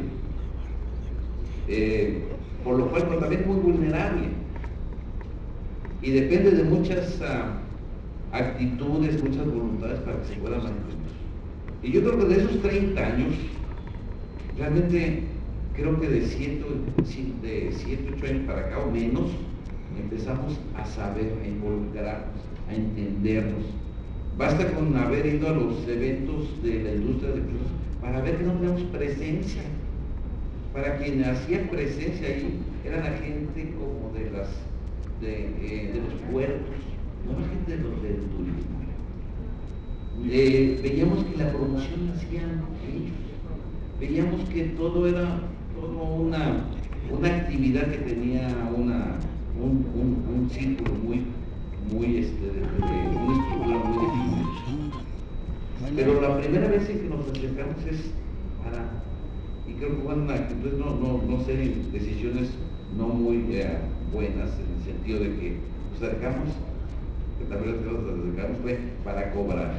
eh, por lo cual pero también muy vulnerable, y depende de muchas uh, actitudes, muchas voluntades para que se pueda mantener. Y yo creo que de esos treinta años, realmente creo que de siete, ocho años para acá o menos, empezamos a saber, a involucrarnos, a entendernos. Basta con haber ido a los eventos de la industria de cruceros para ver que no tenemos presencia. Para quien hacía presencia ahí, era la gente como de las de, eh, de los puertos, no la gente de los del turismo. Eh, veíamos que la promoción la hacían ellos, veíamos que todo era todo una, una actividad que tenía una, un, un, un círculo muy, muy este, de, de, una estructura muy definida. Pero la primera vez en que nos acercamos es para, y creo que fue una actitud, no, no, no sé, decisiones no muy eh, buenas, en el sentido de que nos acercamos, que también nos acercamos fue para cobrar.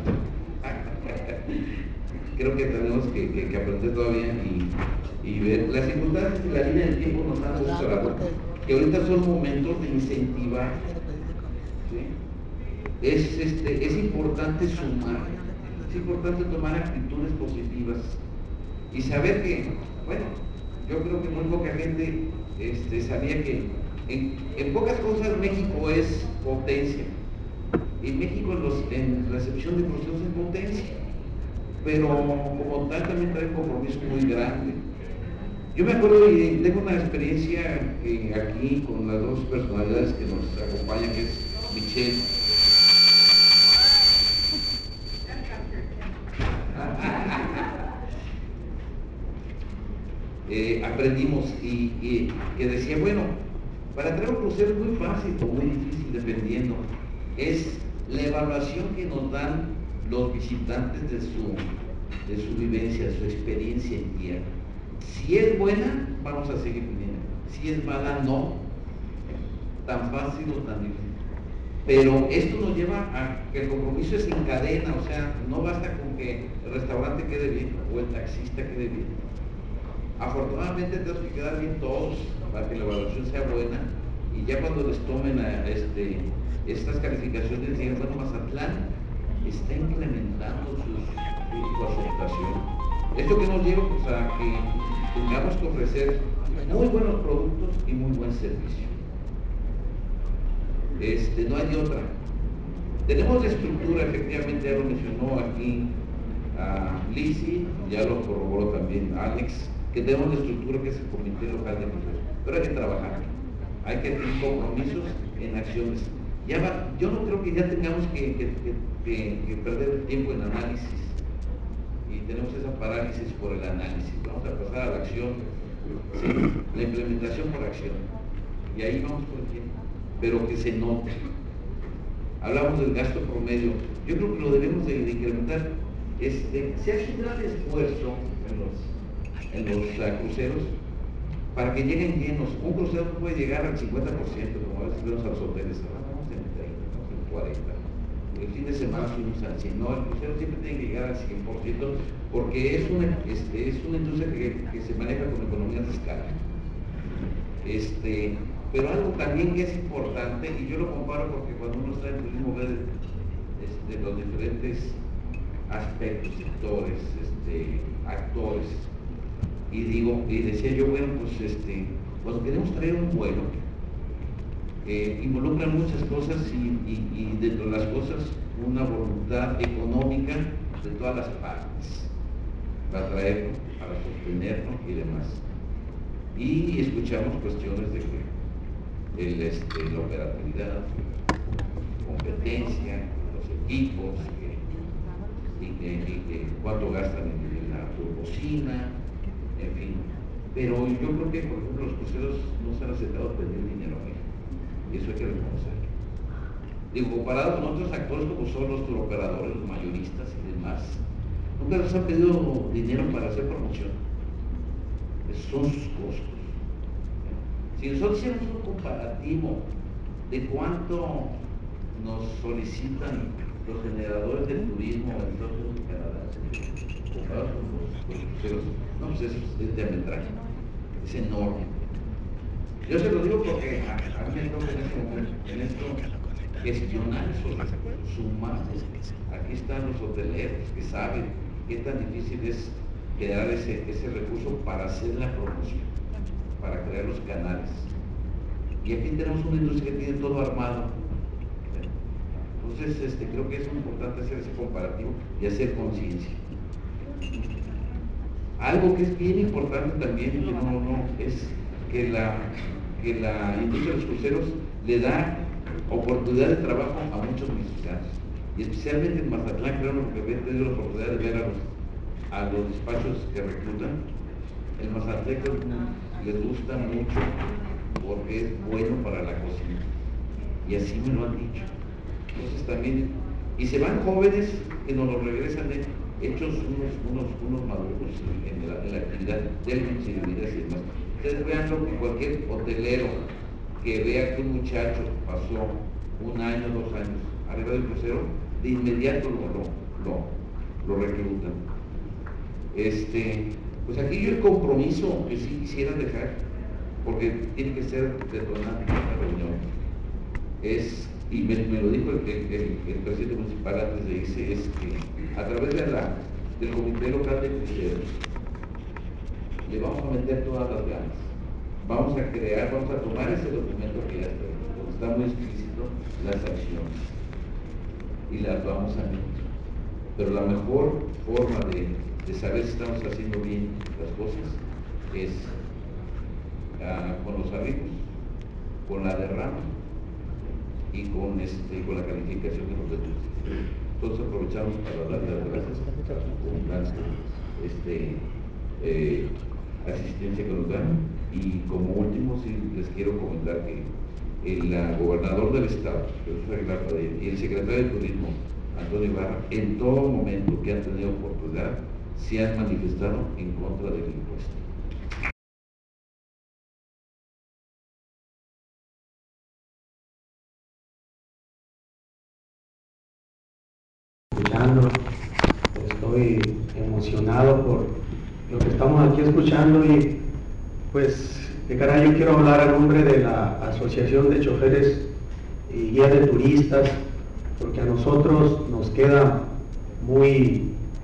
Creo que tenemos que, que, que aprender todavía y, y ver las circunstancias y la línea del tiempo nos han demostrado que ahorita son momentos de incentivar, ¿sí? es, este, es importante sumar, es importante tomar actitudes positivas y saber que, bueno, yo creo que muy poca gente este, sabía que en, en pocas cosas México es potencia. Y México en, los, en recepción de cruceros es potencia, pero como tal también trae un compromiso muy grande. Yo me acuerdo y tengo una experiencia eh, aquí con las dos personalidades que nos acompañan, que es Michelle. eh, aprendimos y, y que decía, bueno, para traer un crucero es muy fácil o muy difícil dependiendo. Es la evaluación que nos dan los visitantes de su, de su vivencia, de su experiencia en tierra. Si es buena, vamos a seguir viniendo. Si es mala, no. Tan fácil o tan difícil. Pero esto nos lleva a que el compromiso es en cadena, o sea, no basta con que el restaurante quede bien o el taxista quede bien. Afortunadamente tenemos que quedar bien todos para que la evaluación sea buena, y ya cuando les tomen a este estas calificaciones digan, bueno, Mazatlán está incrementando su, su aceptación. ¿Esto que nos lleva? Pues a que tengamos que ofrecer muy buenos productos y muy buen servicio. Este, no hay de otra. Tenemos la estructura, efectivamente, ya lo mencionó aquí a Lizzy, ya lo corroboró también Alex, que tenemos la estructura que es el Comité Local de Cruceros, pero hay que trabajar, hay que tener compromisos en acciones. Ya va, yo no creo que ya tengamos que, que, que, que perder el tiempo en análisis, y tenemos esa parálisis por el análisis. Vamos a pasar a la acción, ¿sí? La implementación por acción, y ahí vamos por el tiempo, pero que se note. Hablamos del gasto promedio, yo creo que lo debemos de, de incrementar. Este, se hace un gran esfuerzo en los, en los uh, cruceros para que lleguen llenos. Un crucero no puede llegar al cincuenta por ciento, como a veces vemos a los hoteles, vamos en treinta, vamos en cuarenta. El fin de semana subimos al cien. No, el crucero siempre tiene que llegar al cien por ciento porque es una, este, es una industria que, que se maneja con economías de escala. Este, pero algo también que es importante, y yo lo comparo porque cuando uno está en turismo ve este, los diferentes aspectos, sectores, este, actores, y digo, y decía yo, bueno, pues este, cuando queremos traer un vuelo, eh, involucran muchas cosas y, y, y dentro de las cosas una voluntad económica de todas las partes para traerlo, para sostenerlo y demás. Y escuchamos cuestiones de que el, este, la operatividad, competencia, los equipos, que, y, que, y que cuánto gastan en, en la turbocina, en fin. Pero yo creo que, por ejemplo, los cruceros no se han aceptado pedir dinero a México, y eso hay que reconocerlo. Digo, comparado con otros actores como son los turoperadores, los mayoristas y demás, nunca nos han pedido dinero para hacer promoción. Esos son sus costos. Si nosotros hiciéramos un comparativo de cuánto nos solicitan los generadores de turismo en Estados Unidos y Canadá, comparados con los, con los cruceros, no, pues eso es diametral, es enorme. Yo se lo digo porque a, a mí me toca en este momento, en esto, gestionar esos sumados. Aquí están los hoteleros que saben qué tan difícil es crear ese, ese recurso para hacer la promoción, para crear los canales. Y aquí tenemos una industria que tiene todo armado. Entonces, este, creo que es muy importante hacer ese comparativo y hacer conciencia. Algo que es bien importante también, no, no, es que la, que la industria de los cruceros le da oportunidad de trabajo a muchos mexicanos. Y especialmente en Mazatlán, creo que he tenido la oportunidad de ver a los, a los despachos que reclutan. El mazateco les gusta mucho porque es bueno para la cocina. Y así me lo han dicho. Entonces también, y se van jóvenes que nos lo regresan de, hechos unos, unos, unos maduros en la, en la actividad de alimentos y bebidas y demás. Ustedes vean lo que cualquier hotelero que vea que un muchacho pasó un año, dos años arriba del crucero, de inmediato lo, lo, lo, lo reclutan. Este, pues aquí yo el compromiso que sí quisiera dejar, porque tiene que ser detonante esta reunión, es, y me, me lo dijo el, el, el presidente municipal antes de irse, es que a través de la, del Comité Local de Cruceros le vamos a meter todas las ganas. Vamos a crear, vamos a tomar ese documento que ya está, donde está muy explícito las acciones y las vamos a meter. Pero la mejor forma de, de saber si estamos haciendo bien las cosas es uh, con los arribos, con la derrama y con, este, con la calificación de los detalles. Entonces aprovechamos para darle las gracias a su constancia, este, eh, asistencia que nos dan. Y como último, sí les quiero comentar que el uh, gobernador del estado, Jesús Aguilar Padilla, y el secretario de Turismo, Antonio Ibarra, en todo momento que han tenido oportunidad, se han manifestado en contra del impuesto. Escuchando, estoy emocionado por lo que estamos aquí escuchando y pues de caray, yo quiero hablar a nombre de la Asociación de Choferes y Guías de Turistas, porque a nosotros nos queda muy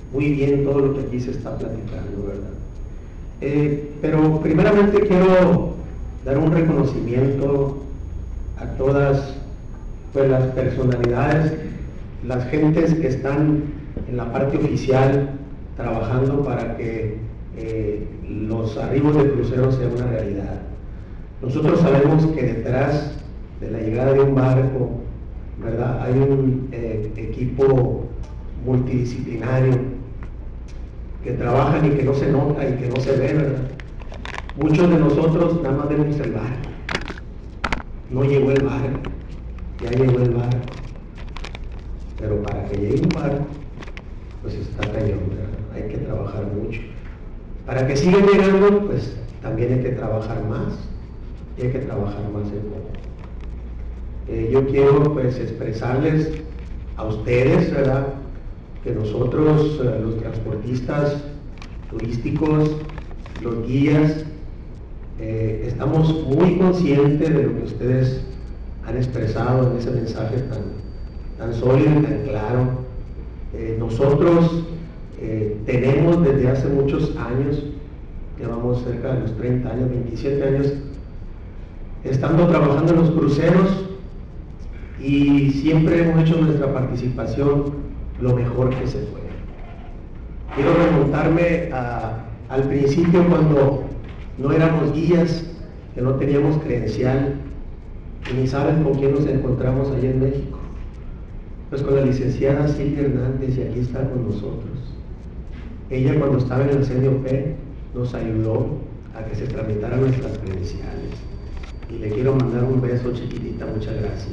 muy bien todo lo que aquí se está platicando, ¿verdad? Eh, pero primeramente quiero dar un reconocimiento a todas pues, las personalidades, las gentes que están en la parte oficial trabajando para que eh, los arribos de cruceros sean una realidad. Nosotros sabemos que detrás de la llegada de un barco, ¿verdad?, hay un eh, equipo multidisciplinario que trabajan y que no se nota y que no se ve, ¿verdad? Muchos de nosotros nada más vemos el barco. No llegó el barco, ya llegó el barco. Pero para que llegue un barco, pues está cañón, ¿verdad? Hay que trabajar mucho. Para que siga llegando, pues también hay que trabajar más y hay que trabajar más en poco. Eh, yo quiero pues expresarles a ustedes, ¿verdad?, que nosotros, eh, los transportistas turísticos, los guías, eh, estamos muy conscientes de lo que ustedes han expresado en ese mensaje tan, tan sólido y tan claro. Eh, nosotros eh, tenemos desde hace muchos años, llevamos cerca de los treinta años, veintisiete años, estando trabajando en los cruceros y siempre hemos hecho nuestra participación lo mejor que se puede. Quiero remontarme a, al principio cuando no éramos guías, que no teníamos credencial, y ni saben con quién nos encontramos allá en México. Pues con la licenciada Silvia Hernández, y aquí está con nosotros. Ella, cuando estaba en el C N O P, nos ayudó a que se tramitaran nuestras credenciales. Y le quiero mandar un beso, chiquitita, muchas gracias.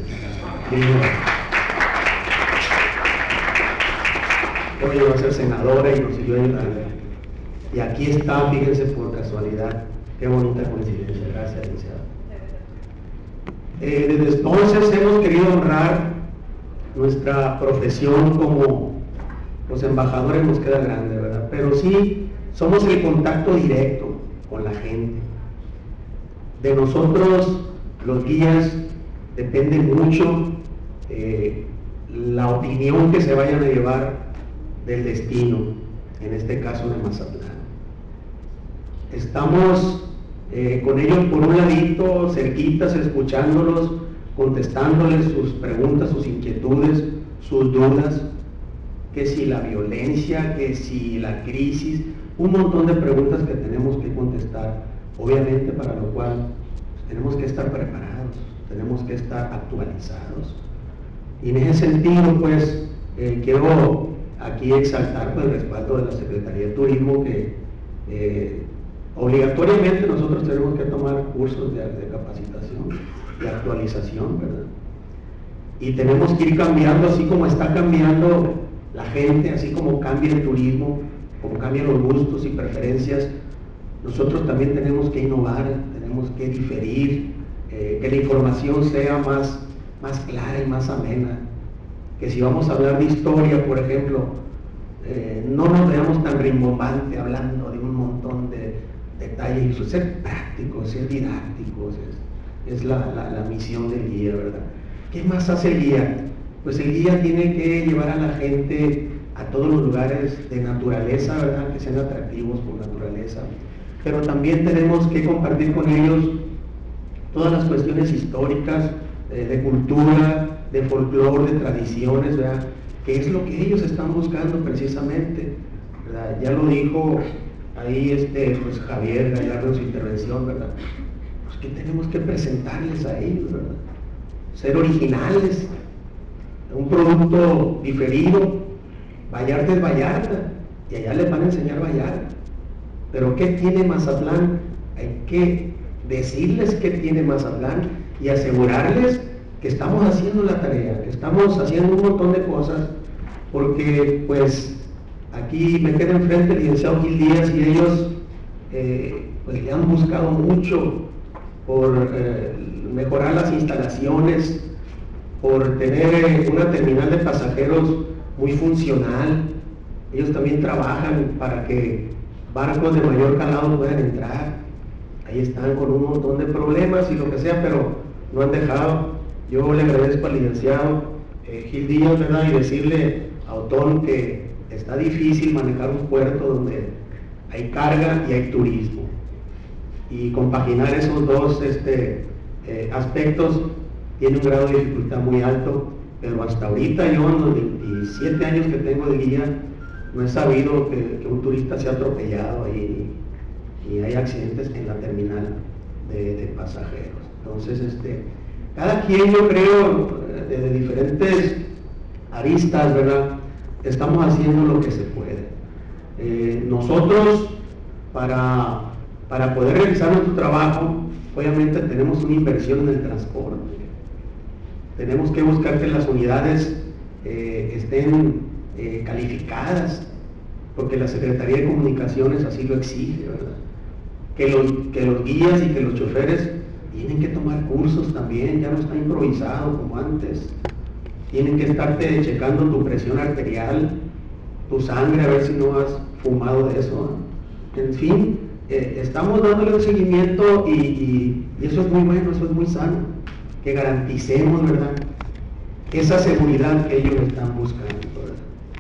Hoy va a ser senadora y nos siguió ayudando. Y aquí está, fíjense por casualidad, qué bonita coincidencia. Gracias, licenciado. Eh, desde entonces hemos querido honrar nuestra profesión como los embajadores, nos queda grande, ¿verdad? Pero sí, somos el contacto directo con la gente. De nosotros, los guías, depende mucho eh, la opinión que se vayan a llevar del destino, en este caso de Mazatlán. Estamos eh, con ellos por un ladito, cerquitas, escuchándolos, contestándoles sus preguntas, sus inquietudes, sus dudas, que si la violencia, que si la crisis, un montón de preguntas que tenemos que contestar, obviamente para lo cual pues, tenemos que estar preparados, tenemos que estar actualizados. Y en ese sentido, pues, eh, quiero aquí exaltar pues, el respaldo de la Secretaría de Turismo, que eh, obligatoriamente nosotros tenemos que tomar cursos de, de capacitación, de actualización, ¿verdad? Y tenemos que ir cambiando, así como está cambiando la gente, así como cambia el turismo, como cambian los gustos y preferencias, nosotros también tenemos que innovar, tenemos que diferir, eh, que la información sea más, más clara y más amena. Que si vamos a hablar de historia, por ejemplo, eh, no nos veamos tan rimbombante hablando de un montón de detalles, ser prácticos, ser didácticos, es, es la, la, la misión del guía, ¿verdad? ¿Qué más hace el guía? Pues el guía tiene que llevar a la gente a todos los lugares de naturaleza, ¿verdad?, que sean atractivos por naturaleza, pero también tenemos que compartir con ellos todas las cuestiones históricas, eh, de cultura, de folclore, de tradiciones, ¿verdad?, que es lo que ellos están buscando precisamente, ¿verdad? Ya lo dijo ahí este, pues Javier Gallardo en su intervención, ¿verdad? Pues que tenemos que presentarles a ellos, ¿verdad? Ser originales, un producto diferido. Vallarta es Vallarta, y allá les van a enseñar Vallarta. Pero ¿qué tiene Mazatlán? Hay que decirles qué tiene Mazatlán y asegurarles que estamos haciendo la tarea, que estamos haciendo un montón de cosas, porque pues aquí me queda enfrente el licenciado Gil Díaz y ellos eh, pues le han buscado mucho por eh, mejorar las instalaciones, por tener una terminal de pasajeros muy funcional. Ellos también trabajan para que barcos de mayor calado puedan entrar. Ahí están con un montón de problemas y lo que sea, pero no han dejado. Yo le agradezco al licenciado eh, Gil Díaz, ¿verdad?, y decirle a Otón que está difícil manejar un puerto donde hay carga y hay turismo. Y compaginar esos dos este, eh, aspectos tiene un grado de dificultad muy alto, pero hasta ahorita yo en los veintisiete años que tengo de guía no he sabido que, que un turista se ha atropellado ahí y hay accidentes en la terminal de, de pasajeros. Entonces, este, cada quien, yo creo, de, de diferentes aristas, ¿verdad?, estamos haciendo lo que se puede. Eh, nosotros, para, para poder realizar nuestro trabajo, obviamente tenemos una inversión en el transporte. Tenemos que buscar que las unidades eh, estén eh, calificadas, porque la Secretaría de Comunicaciones así lo exige, ¿verdad? Que los, que los guías y que los choferes tienen que tomar cursos también, ya no está improvisado como antes. Tienen que estarte checando tu presión arterial, tu sangre, a ver si no has fumado de eso, ¿no? En fin, eh, estamos dándole un seguimiento y, y, y eso es muy bueno, eso es muy sano, que garanticemos, ¿verdad?, esa seguridad que ellos están buscando, ¿verdad?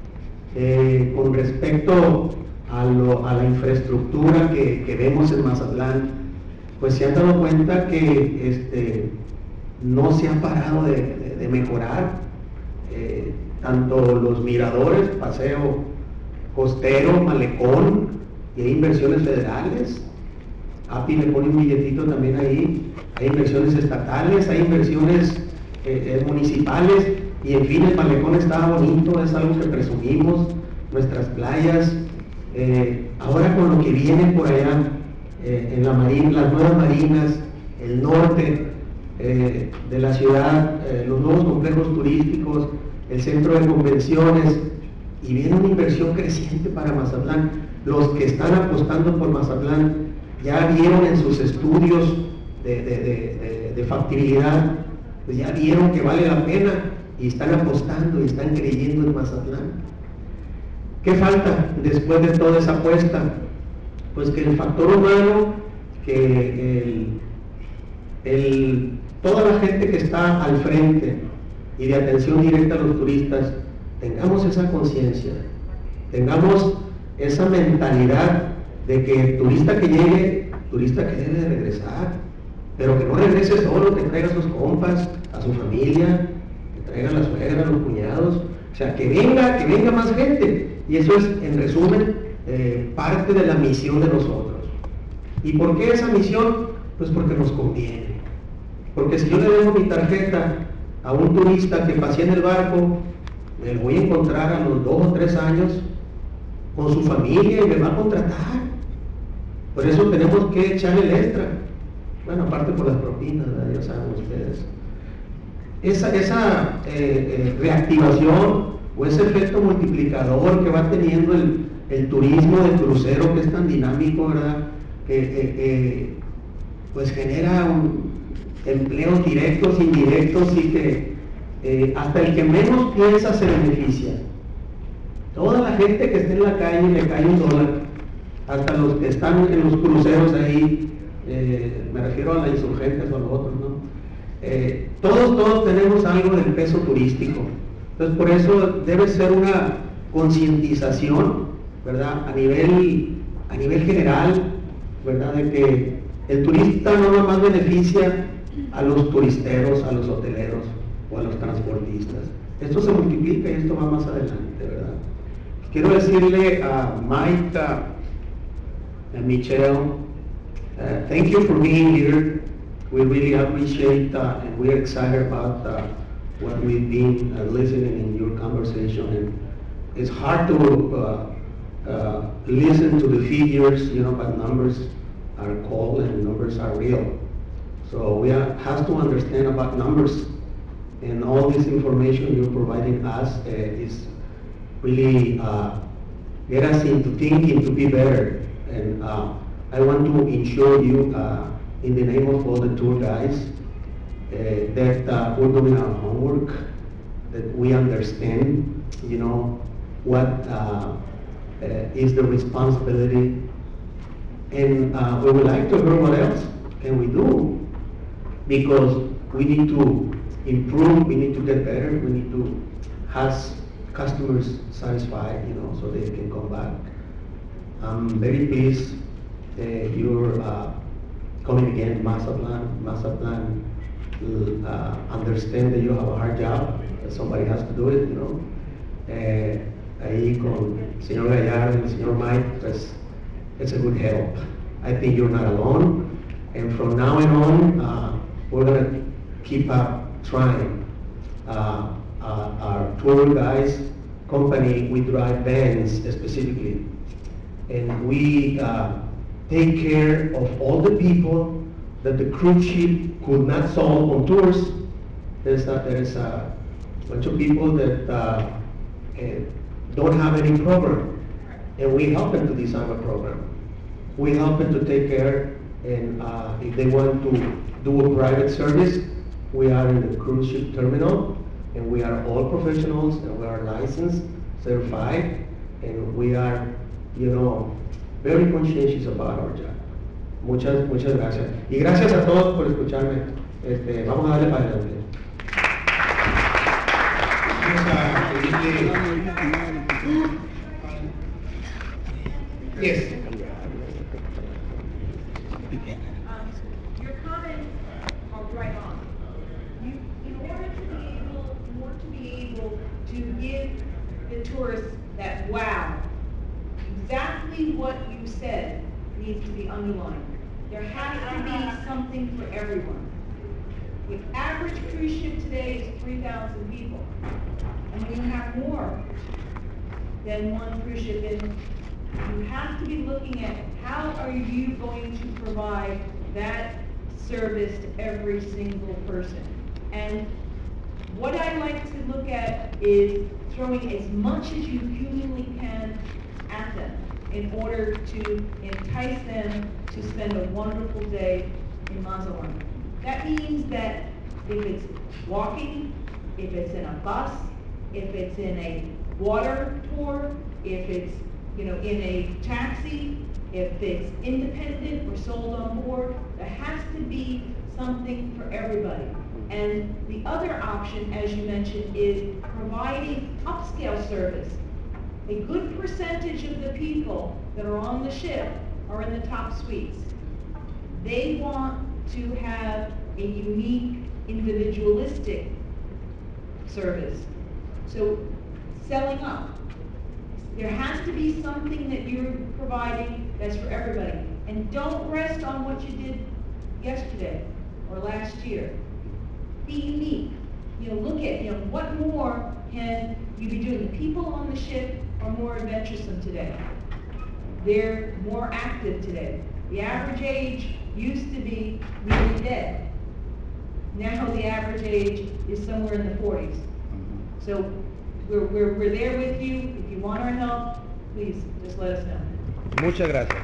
Eh, con respecto a, lo, a la infraestructura que, que vemos en Mazatlán, pues se han dado cuenta que este, no se ha parado de, de, de mejorar, eh, tanto los miradores, paseo costero, malecón, y hay inversiones federales. A P I le pone un billetito también ahí, hay inversiones estatales, hay inversiones eh, eh, municipales, y en fin, el malecón está bonito, es algo que presumimos, nuestras playas. Eh, ahora con lo que viene por allá, eh, en la marina, las nuevas marinas, el norte eh, de la ciudad, eh, los nuevos complejos turísticos, el centro de convenciones, y viene una inversión creciente para Mazatlán. Los que están apostando por Mazatlán ya vieron en sus estudios de, de, de, de, de factibilidad, pues ya vieron que vale la pena y están apostando y están creyendo en Mazatlán. ¿Qué falta después de toda esa apuesta? Pues que el factor humano, que el, el, toda la gente que está al frente y de atención directa a los turistas, tengamos esa conciencia, tengamos esa mentalidad de que el turista que llegue, turista que debe de regresar, pero que no regrese solo, que traiga a sus compas, a su familia, que traiga a la suegra, a los cuñados, o sea, que venga, que venga más gente. Y eso es, en resumen, eh, parte de la misión de nosotros. ¿Y por qué esa misión? Pues porque nos conviene. Porque si yo le dejo mi tarjeta a un turista que pasea en el barco, me lo voy a encontrar a los dos o tres años con su familia y me va a contratar. Por eso tenemos que echarle el extra. Bueno, aparte por las propinas, ¿verdad? Ya saben ustedes. Esa, esa eh, eh, reactivación o ese efecto multiplicador que va teniendo el, el turismo de crucero, que es tan dinámico, ¿verdad? Que eh, eh, pues genera un, empleos directos, indirectos, y que eh, hasta el que menos piensa se beneficia. Toda la gente que esté en la calle le cae un dólar, hasta los que están en los cruceros ahí, eh, me refiero a las insurgentes o a los otros, ¿no? Eh, todos, todos tenemos algo del peso turístico. Entonces, por eso debe ser una concientización, ¿verdad?, a nivel, a nivel general, ¿verdad?, de que el turista no nomás beneficia a los turisteros, a los hoteleros o a los transportistas. Esto se multiplica y esto va más adelante, ¿verdad? Quiero decirle a Mike, uh, and Michelle, uh, thank you for being here. We really appreciate uh, and we're excited about uh, what we've been uh, listening in your conversation. And it's hard to uh, uh, listen to the figures, you know, but numbers are called and numbers are real. So we have, have to understand about numbers, and all this information you're providing us uh, is really uh, get us into thinking to be better. And uh, I want to ensure you, uh, in the name of all the tour guides, uh, that uh, we're doing our homework, that we understand, you know, what uh, uh, is the responsibility, and uh, we would like to hear what else can we do, because we need to improve, we need to get better, we need to have customers satisfied, you know, so they can come back. I'm very pleased uh, you're uh, coming again, Mazatlan. Mazatlan will uh, understand that you have a hard job, that somebody has to do it, you know. Uh, ahí con el señor Gallardo and el señor Mike, pues, it's a good help. I think you're not alone, and from now on, uh, we're gonna keep up trying. Uh, uh, our tour guys company, we drive vans specifically, and we uh, take care of all the people that the cruise ship could not solve on tours. There's a, there's a bunch of people that uh, uh, don't have any program, and we help them to design a program. We help them to take care, and uh, if they want to do a private service, we are in the cruise ship terminal, and we are all professionals, and we are licensed, certified, and we are, you know, very conscientious about our job. Muchas, muchas gracias. Y gracias a todos por escucharme. Este, vamos a darle para adelante. Vamos a pedirle... Yes. Um, your comments are right on. You, in order to be able, in order to be able to give the tourists that wow, exactly what you said needs to be underlined. There has to be something for everyone. The average cruise ship today is three thousand people, and when you have more than one cruise ship in, you have to be looking at how are you going to provide that service to every single person. And what I like to look at is throwing as much as you humanly can at them in order to entice them to spend a wonderful day in Mazatlan. That means that if it's walking, if it's in a bus, if it's in a water tour, if it's, you know, in a taxi, if it's independent or sold on board, there has to be something for everybody. And the other option, as you mentioned, is providing upscale service. A good percentage of the people that are on the ship are in the top suites. They want to have a unique, individualistic service. So, selling up. There has to be something that you're providing that's for everybody. And don't rest on what you did yesterday or last year. Be unique. You know, look at, you know, what more can you be doing? The people on the ship are more adventuresome today. They're more active today. The average age used to be nearly dead. Now the average age is somewhere in the forties. So we're, we're, we're there with you. If you want our help, please just let us know. Muchas gracias.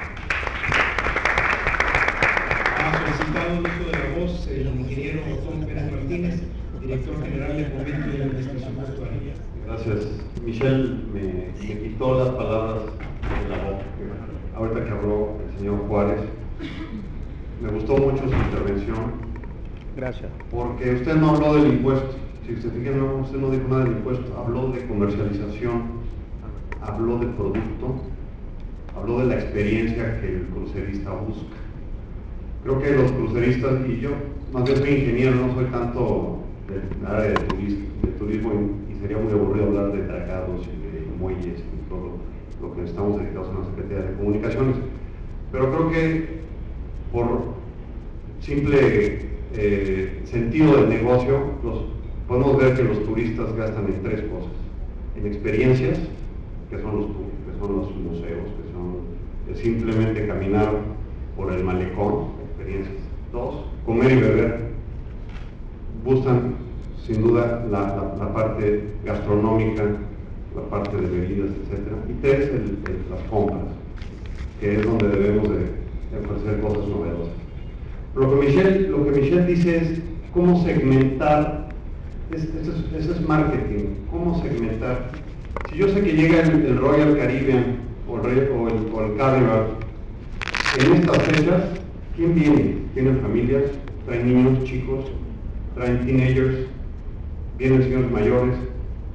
Ha solicitado el uso de la voz el ingeniero Tom Pérez Martínez, director general del Fomento de la Administración Portuaria. Gracias. Michelle me, me quitó las palabras de la boca. Ahorita que habló el señor Juárez, me gustó mucho su intervención. Gracias. Porque usted no habló del impuesto. Si se fijan, no, usted no dijo nada del impuesto. Habló de comercialización, habló de producto, habló de la experiencia que el crucerista busca. Creo que los cruceristas, y yo más bien soy ingeniero, no soy tanto del área de turismo, de turismo y, y sería muy aburrido hablar de tragados y de muelles y todo lo, lo que estamos dedicados en la Secretaría de Comunicaciones. Pero creo que por simple eh, sentido del negocio, los, podemos ver que los turistas gastan en tres cosas: en experiencias, que son los tours, que son los museos, que son que simplemente caminar por el malecón, experiencias. Dos, comer y beber. Buscan sin duda la, la, la parte gastronómica, la parte de bebidas, etcétera. Y tres, el, el, las compras, que es donde debemos de, de ofrecer cosas novedosas. Lo que Michelle, lo que Michelle dice es cómo segmentar, es, eso, es, eso es marketing, cómo segmentar. Si yo sé que llega el, el Royal Caribbean o el, o el, o el Carnival, en estas fechas, ¿quién viene? Tienen familias, traen niños chicos, traen teenagers, vienen señores mayores,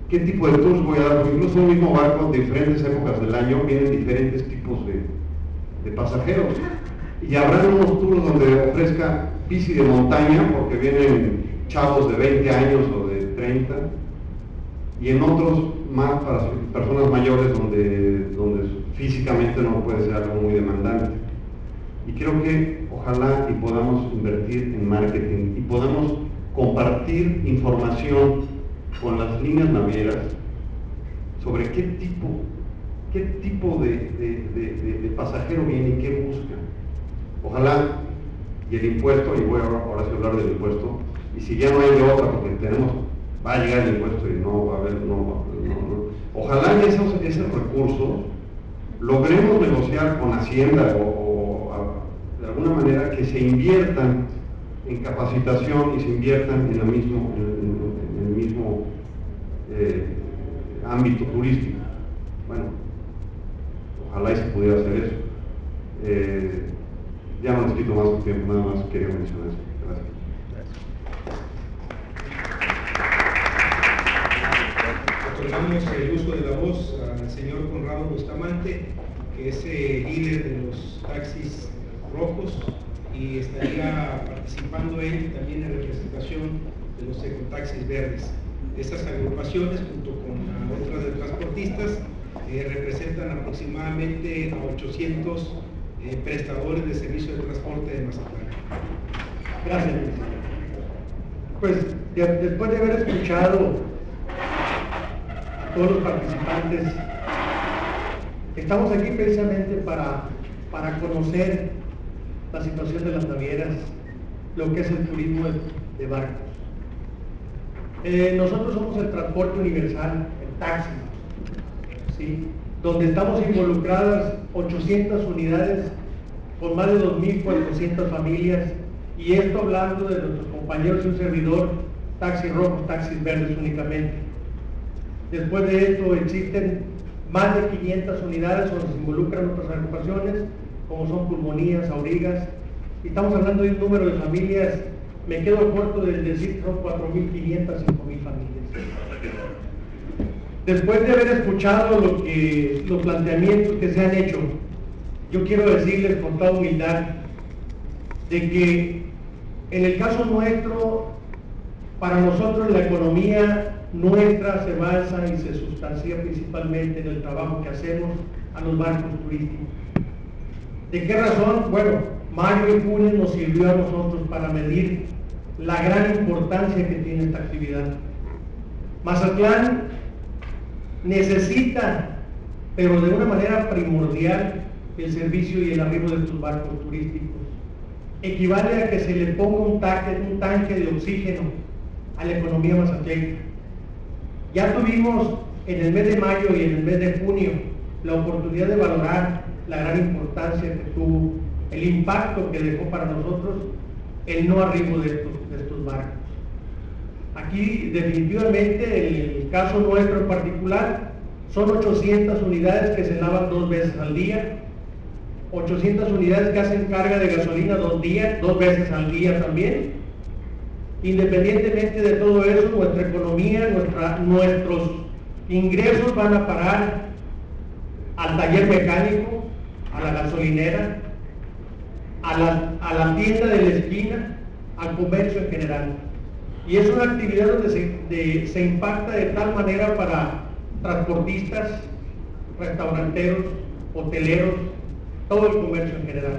qué tipo de tours voy a dar, porque incluso un mismo barco, de diferentes épocas del año, vienen diferentes tipos de, de pasajeros. Y habrá unos tours donde ofrezca bici de montaña, porque vienen chavos de veinte años o de treinta, y en otros más para personas mayores donde, donde físicamente no puede ser algo muy demandante. Y creo que ojalá y podamos invertir en marketing y podamos compartir información con las líneas navieras sobre qué tipo, qué tipo de, de, de, de, de pasajero viene y qué busca. Ojalá, y el impuesto, y voy a ahora sí hablar del impuesto, y si ya no hay de otra, porque tenemos, va a llegar el impuesto y no va a haber, no, no, no. Ojalá y esos, esos recursos logremos negociar con Hacienda o, o a, de alguna manera que se inviertan en capacitación y se inviertan en, lo mismo, en, en, en el mismo eh, ámbito turístico. Bueno, ojalá y se pudiera hacer eso. Eh, ya no les quito más su tiempo, nada más quería mencionar eso. Gracias. Otorgamos el uso de la voz al señor Conrado Bustamante, que es el líder de los taxis rojos, y estaría participando él también en representación de los ecotaxis verdes. Estas agrupaciones, junto con otras de transportistas, eh, representan aproximadamente a ochocientos eh, prestadores de servicio de transporte de Mazatlán. Gracias. Pues de, después de haber escuchado a todos los participantes, estamos aquí precisamente para, para conocer la situación de las navieras, lo que es el turismo de, de barcos. Eh, nosotros somos el transporte universal, el taxi, ¿sí? Donde estamos involucradas ochocientas unidades con más de dos mil cuatrocientas familias, y esto hablando de nuestros compañeros y un servidor, taxis rojos, taxis verdes únicamente. Después de esto existen más de quinientas unidades donde se involucran otras agrupaciones, como son pulmonías, aurigas, y estamos hablando de un número de familias, me quedo corto de decir que son cuatro mil quinientas, cinco mil familias. Después de haber escuchado lo que, los planteamientos que se han hecho, yo quiero decirles con toda humildad de que en el caso nuestro, para nosotros la economía nuestra se basa y se sustancia principalmente en el trabajo que hacemos a los barcos turísticos. ¿De qué razón? Bueno, Mario y Funes nos sirvió a nosotros para medir la gran importancia que tiene esta actividad. Mazatlán necesita, pero de una manera primordial, el servicio y el arribo de estos barcos turísticos. Equivale a que se le ponga un tanque, un tanque de oxígeno a la economía mazatleca. Ya tuvimos en el mes de mayo y en el mes de junio la oportunidad de valorar la gran importancia que tuvo, el impacto que dejó para nosotros el no arribo de estos, de estos barcos. Aquí definitivamente, en el caso nuestro en particular, son ochocientas unidades que se lavan dos veces al día, ochocientas unidades que hacen carga de gasolina dos días, dos veces al día también. Independientemente de todo eso, nuestra economía, nuestra, nuestros ingresos van a parar al taller mecánico, a la gasolinera, a la, a la tienda de la esquina, al comercio en general. Y es una actividad donde se, de, se impacta de tal manera para transportistas, restauranteros, hoteleros, todo el comercio en general.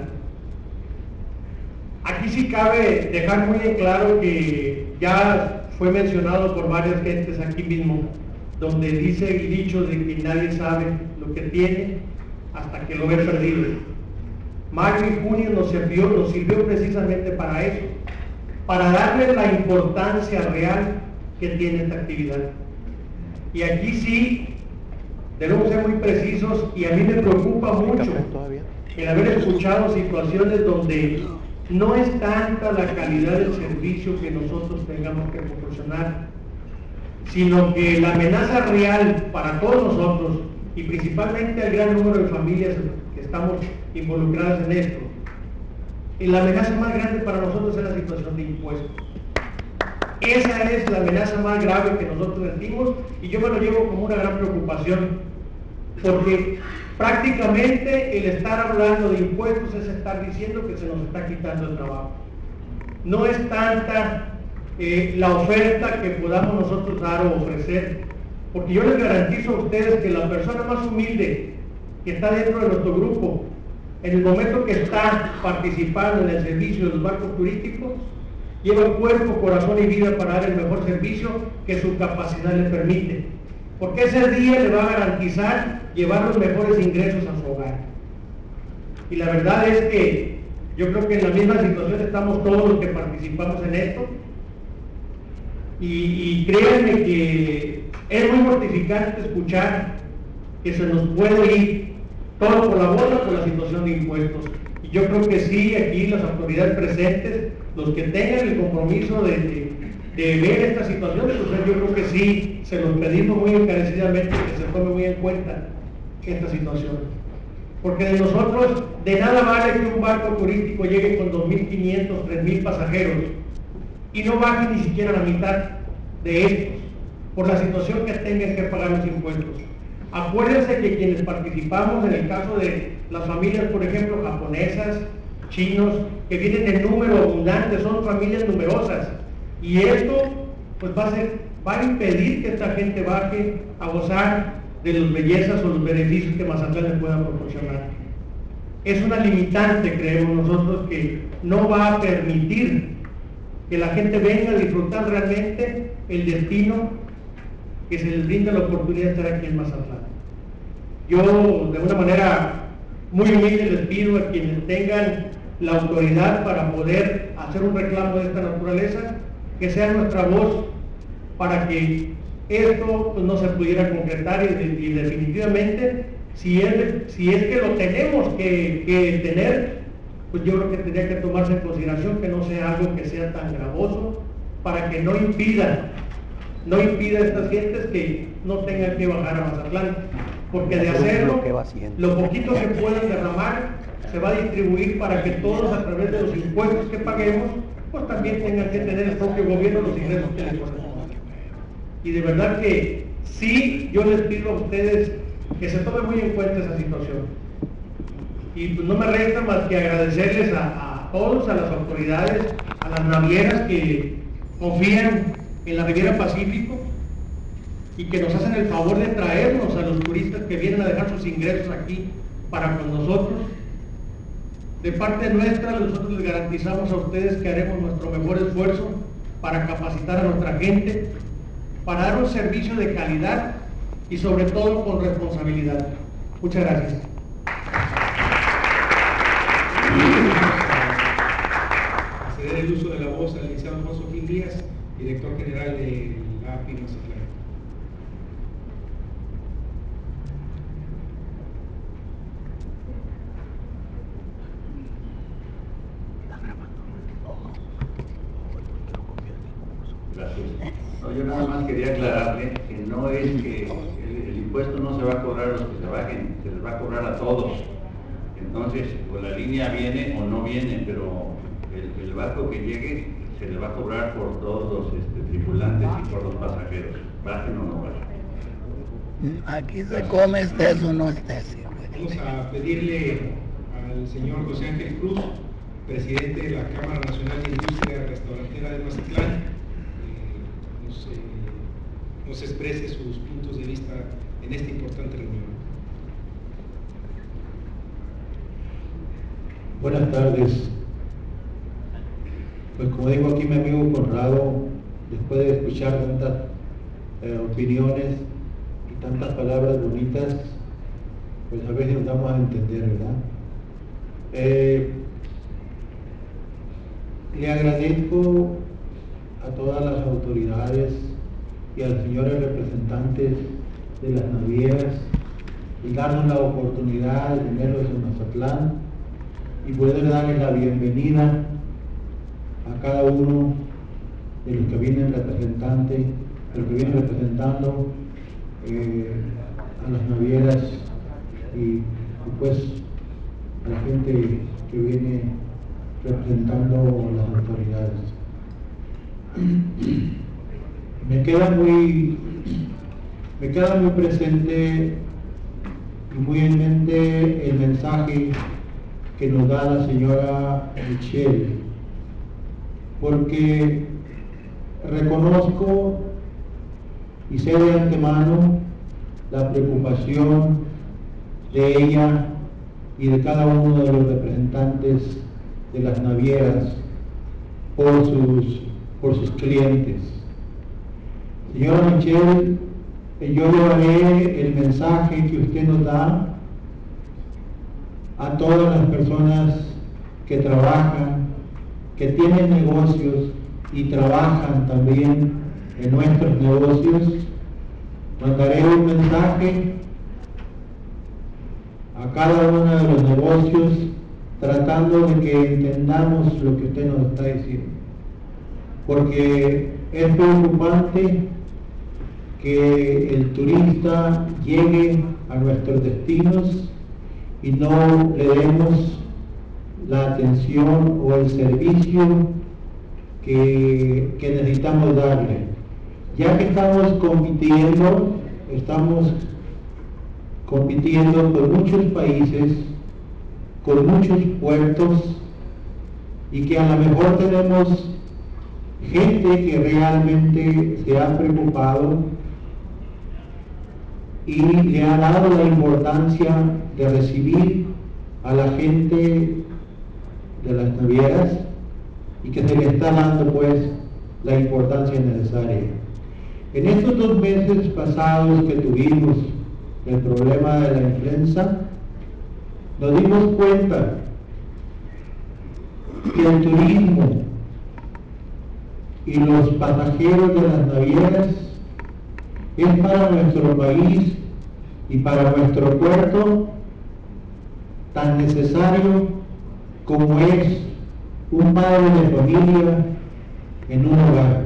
Aquí sí cabe dejar muy en claro que ya fue mencionado por varias gentes aquí mismo, donde dice el dicho de que nadie sabe lo que tiene hasta que lo ve perdido. Mayo y junio nos sirvió, nos sirvió precisamente para eso, para darle la importancia real que tiene esta actividad. Y aquí sí debemos ser muy precisos, y a mí me preocupa mucho el haber escuchado situaciones donde no es tanta la calidad del servicio que nosotros tengamos que proporcionar, sino que la amenaza real para todos nosotros, y principalmente al gran número de familias que estamos involucradas en esto, y la amenaza más grande para nosotros es la situación de impuestos. Esa es la amenaza más grave que nosotros sentimos y yo me lo llevo como una gran preocupación, porque prácticamente el estar hablando de impuestos es estar diciendo que se nos está quitando el trabajo. No es tanta eh, la oferta que podamos nosotros dar o ofrecer, porque yo les garantizo a ustedes que la persona más humilde que está dentro de nuestro grupo, en el momento que está participando en el servicio de los barcos turísticos, lleva cuerpo, corazón y vida para dar el mejor servicio que su capacidad le permite, porque ese día le va a garantizar llevar los mejores ingresos a su hogar. Y la verdad es que yo creo que en la misma situación estamos todos los que participamos en esto, y, y créanme que es muy mortificante escuchar que se nos puede ir todo por la bola por la situación de impuestos. Y yo creo que sí, aquí las autoridades presentes, los que tengan el compromiso de, de, de ver esta situación, pues yo creo que sí, se los pedimos muy encarecidamente que se tome muy en cuenta esta situación. Porque de nosotros, de nada vale que un barco turístico llegue con dos mil quinientos, tres mil pasajeros y no baje ni siquiera la mitad de estos, por la situación que tengan que pagar los impuestos. Acuérdense que quienes participamos en el caso de las familias, por ejemplo, japonesas, chinos, que vienen en número abundante, son familias numerosas, y esto pues va a ser, va a impedir que esta gente baje a gozar de las bellezas o los beneficios que Mazatlán les pueda proporcionar. Es una limitante, creemos nosotros, que no va a permitir que la gente venga a disfrutar realmente el destino que se les brinda la oportunidad de estar aquí en Mazatlán. Yo, de una manera muy humilde, les pido a quienes tengan la autoridad para poder hacer un reclamo de esta naturaleza, que sea nuestra voz para que esto pues, no se pudiera concretar y, y definitivamente, si es, si es que lo tenemos que, que tener, pues yo creo que tendría que tomarse en consideración que no sea algo que sea tan gravoso para que no impida, no impida a estas gentes que no tengan que bajar a Mazatlán, porque de hacerlo, lo poquito que puedan derramar se va a distribuir para que todos a través de los impuestos que paguemos, pues también tengan que tener el propio gobierno los ingresos que les corresponden. Y de verdad que sí, yo les pido a ustedes que se tomen muy en cuenta esa situación. Y pues no me resta más que agradecerles a, a todos, a las autoridades, a las navieras que confían en la Riviera Pacífico y que nos hacen el favor de traernos a los turistas que vienen a dejar sus ingresos aquí para con nosotros. De parte nuestra, nosotros les garantizamos a ustedes que haremos nuestro mejor esfuerzo para capacitar a nuestra gente, para dar un servicio de calidad y sobre todo con responsabilidad. Muchas gracias. A ceder el uso de la voz al licenciado Alfonso Gil Díaz, director general de la A P I Mazatlán. Gracias. No, yo nada más quería aclararle que no es que el, el impuesto no se va a cobrar a los que se bajen, se les va a cobrar a todos. Entonces, pues la línea viene o no viene, pero el, el barco que llegue se le va a cobrar por todos los este, tripulantes y por los pasajeros, bajen o no bajen. Aquí se come estés o no estés. Vamos a pedirle al señor José Ángel Cruz, presidente de la Cámara Nacional de Industria Restaurantera de Mazatlán, eh, nos, eh, nos exprese sus puntos de vista en esta importante reunión. Buenas tardes. Pues como dijo aquí mi amigo Conrado, después de escuchar tantas eh, opiniones y tantas palabras bonitas, pues a veces nos damos a entender, ¿verdad? Eh, le agradezco a todas las autoridades y a los señores representantes de las navieras el darnos la oportunidad de tenerlos en Mazatlán y poder darles la bienvenida a cada uno de los que vienen representante, de los que vienen representando eh, a las navieras y, y pues a la gente que viene representando las autoridades. me queda muy, me queda muy presente y muy en mente el mensaje que nos da la señora Michelle, porque reconozco y sé de antemano la preocupación de ella y de cada uno de los representantes de las navieras por sus, por sus clientes. Señora Michelle, yo llevaré el mensaje que usted nos da a todas las personas que trabajan, que tienen negocios y trabajan también en nuestros negocios. Mandaré un mensaje a cada uno de los negocios tratando de que entendamos lo que usted nos está diciendo, porque es preocupante que el turista llegue a nuestros destinos y no le demos la atención o el servicio que, que necesitamos darle. Ya que estamos compitiendo, estamos compitiendo con muchos países, con muchos puertos, y que a lo mejor tenemos gente que realmente se ha preocupado y le ha dado la importancia de recibir a la gente de las navieras, y que se le está dando pues la importancia necesaria. En estos dos meses pasados que tuvimos el problema de la influenza, nos dimos cuenta que el turismo y los pasajeros de las navieras es para nuestro país y para nuestro puerto tan necesario como es un padre de familia en un hogar.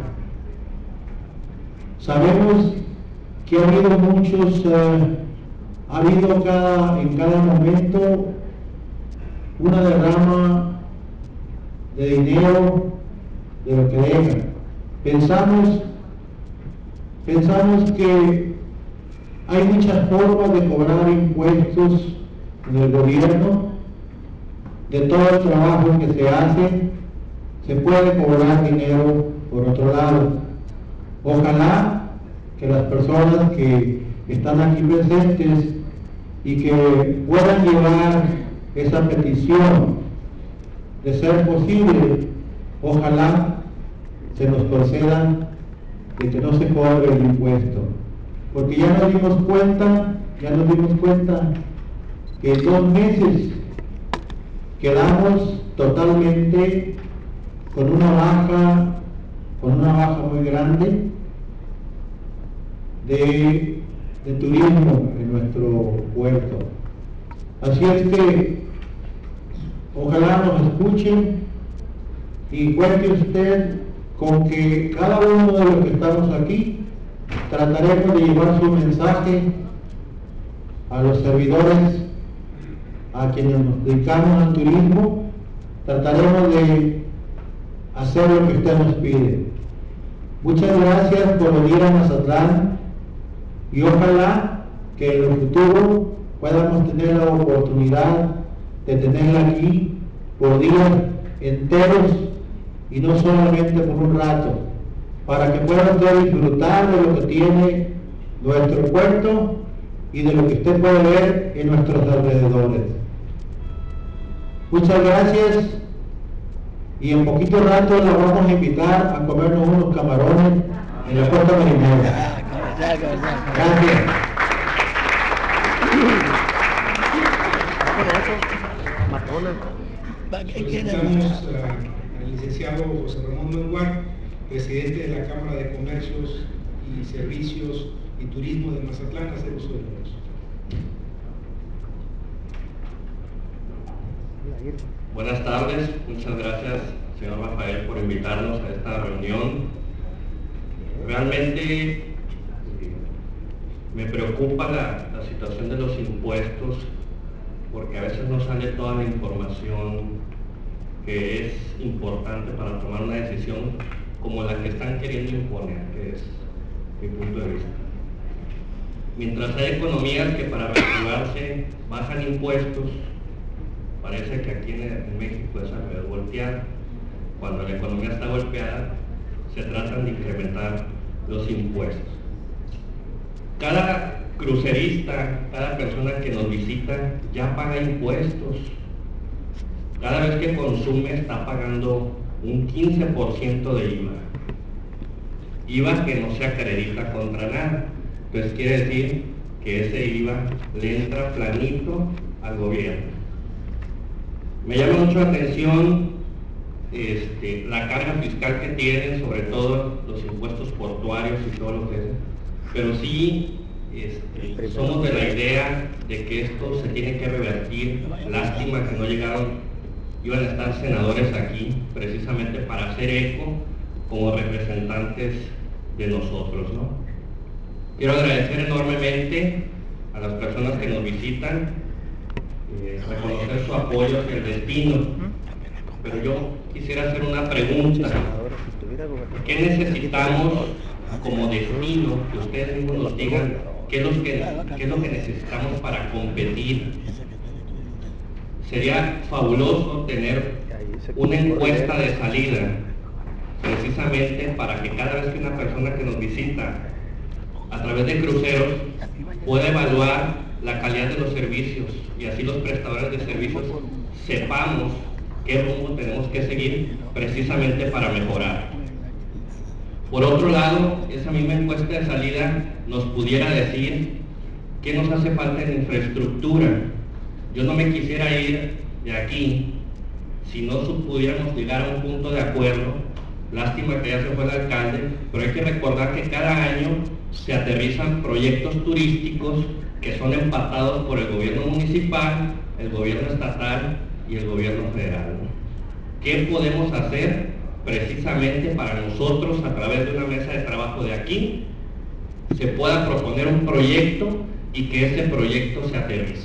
Sabemos que ha habido muchos, uh, ha habido cada, en cada momento una derrama de dinero de lo que dejan. Pensamos, pensamos que hay muchas formas de cobrar impuestos en el gobierno. De todo el trabajo que se hace, se puede cobrar dinero por otro lado. Ojalá que las personas que están aquí presentes y que puedan llevar esa petición, de ser posible, ojalá se nos concedan de que no se cobre el impuesto, porque ya nos dimos cuenta, ya nos dimos cuenta que en dos meses quedamos totalmente con una baja, con una baja muy grande de, de turismo en nuestro puerto. Así es que ojalá nos escuchen y cuente usted con que cada uno de los que estamos aquí trataremos de llevar su mensaje a los servidores, a quienes nos dedicamos al turismo. Trataremos de hacer lo que usted nos pide. Muchas gracias por venir a Mazatlán, y ojalá que en el futuro podamos tener la oportunidad de tenerla aquí por días enteros y no solamente por un rato, para que pueda usted disfrutar de lo que tiene nuestro puerto y de lo que usted puede ver en nuestros alrededores. Muchas gracias, y en poquito rato la vamos a invitar a comernos unos camarones en la Costa Marinera. Gracias. Presentamos al licenciado José Ramón Menguar, presidente de la Cámara de Comercios y Servicios y Turismo de Mazatlán, a hacer uso de la voz. Buenas tardes, muchas gracias, señor Rafael, por invitarnos a esta reunión. Realmente me preocupa la, la situación de los impuestos, porque a veces no sale toda la información que es importante para tomar una decisión como la que están queriendo imponer, que es mi punto de vista. Mientras hay economías que para reactivarse bajan impuestos, parece que aquí en, en México es al revés, voltear. Cuando la economía está golpeada, se tratan de incrementar los impuestos. Cada crucerista, cada persona que nos visita ya paga impuestos. Cada vez que consume está pagando un quince por ciento de I V A. I V A que no se acredita contra nada. Entonces quiere decir que ese I V A le entra planito al gobierno. Me llama mucho la atención este, la carga fiscal que tienen, sobre todo los impuestos portuarios y todo lo que es. Pero sí este, somos de la idea de que esto se tiene que revertir. Lástima que no llegaron, iban a estar senadores aquí precisamente para hacer eco como representantes de nosotros, ¿no? Quiero agradecer enormemente a las personas que nos visitan, eh, reconocer su apoyo hacia el destino, pero yo quisiera hacer una pregunta. ¿Qué necesitamos como destino? Que ustedes mismos nos digan qué es lo que, qué es lo que necesitamos para competir. Sería fabuloso tener una encuesta de salida, precisamente para que cada vez que una persona que nos visita a través de cruceros pueda evaluar la calidad de los servicios y así los prestadores de servicios sepamos qué rumbo tenemos que seguir precisamente para mejorar. Por otro lado, esa misma encuesta de salida nos pudiera decir qué nos hace falta en infraestructura. Yo no me quisiera ir de aquí si no pudiéramos llegar a un punto de acuerdo. Lástima que ya se fue el alcalde, pero hay que recordar que cada año se aterrizan proyectos turísticos que son empatados por el gobierno municipal, el gobierno estatal y el gobierno federal. ¿Qué podemos hacer precisamente para nosotros, a través de una mesa de trabajo de aquí, se pueda proponer un proyecto y que ese proyecto se aterrice?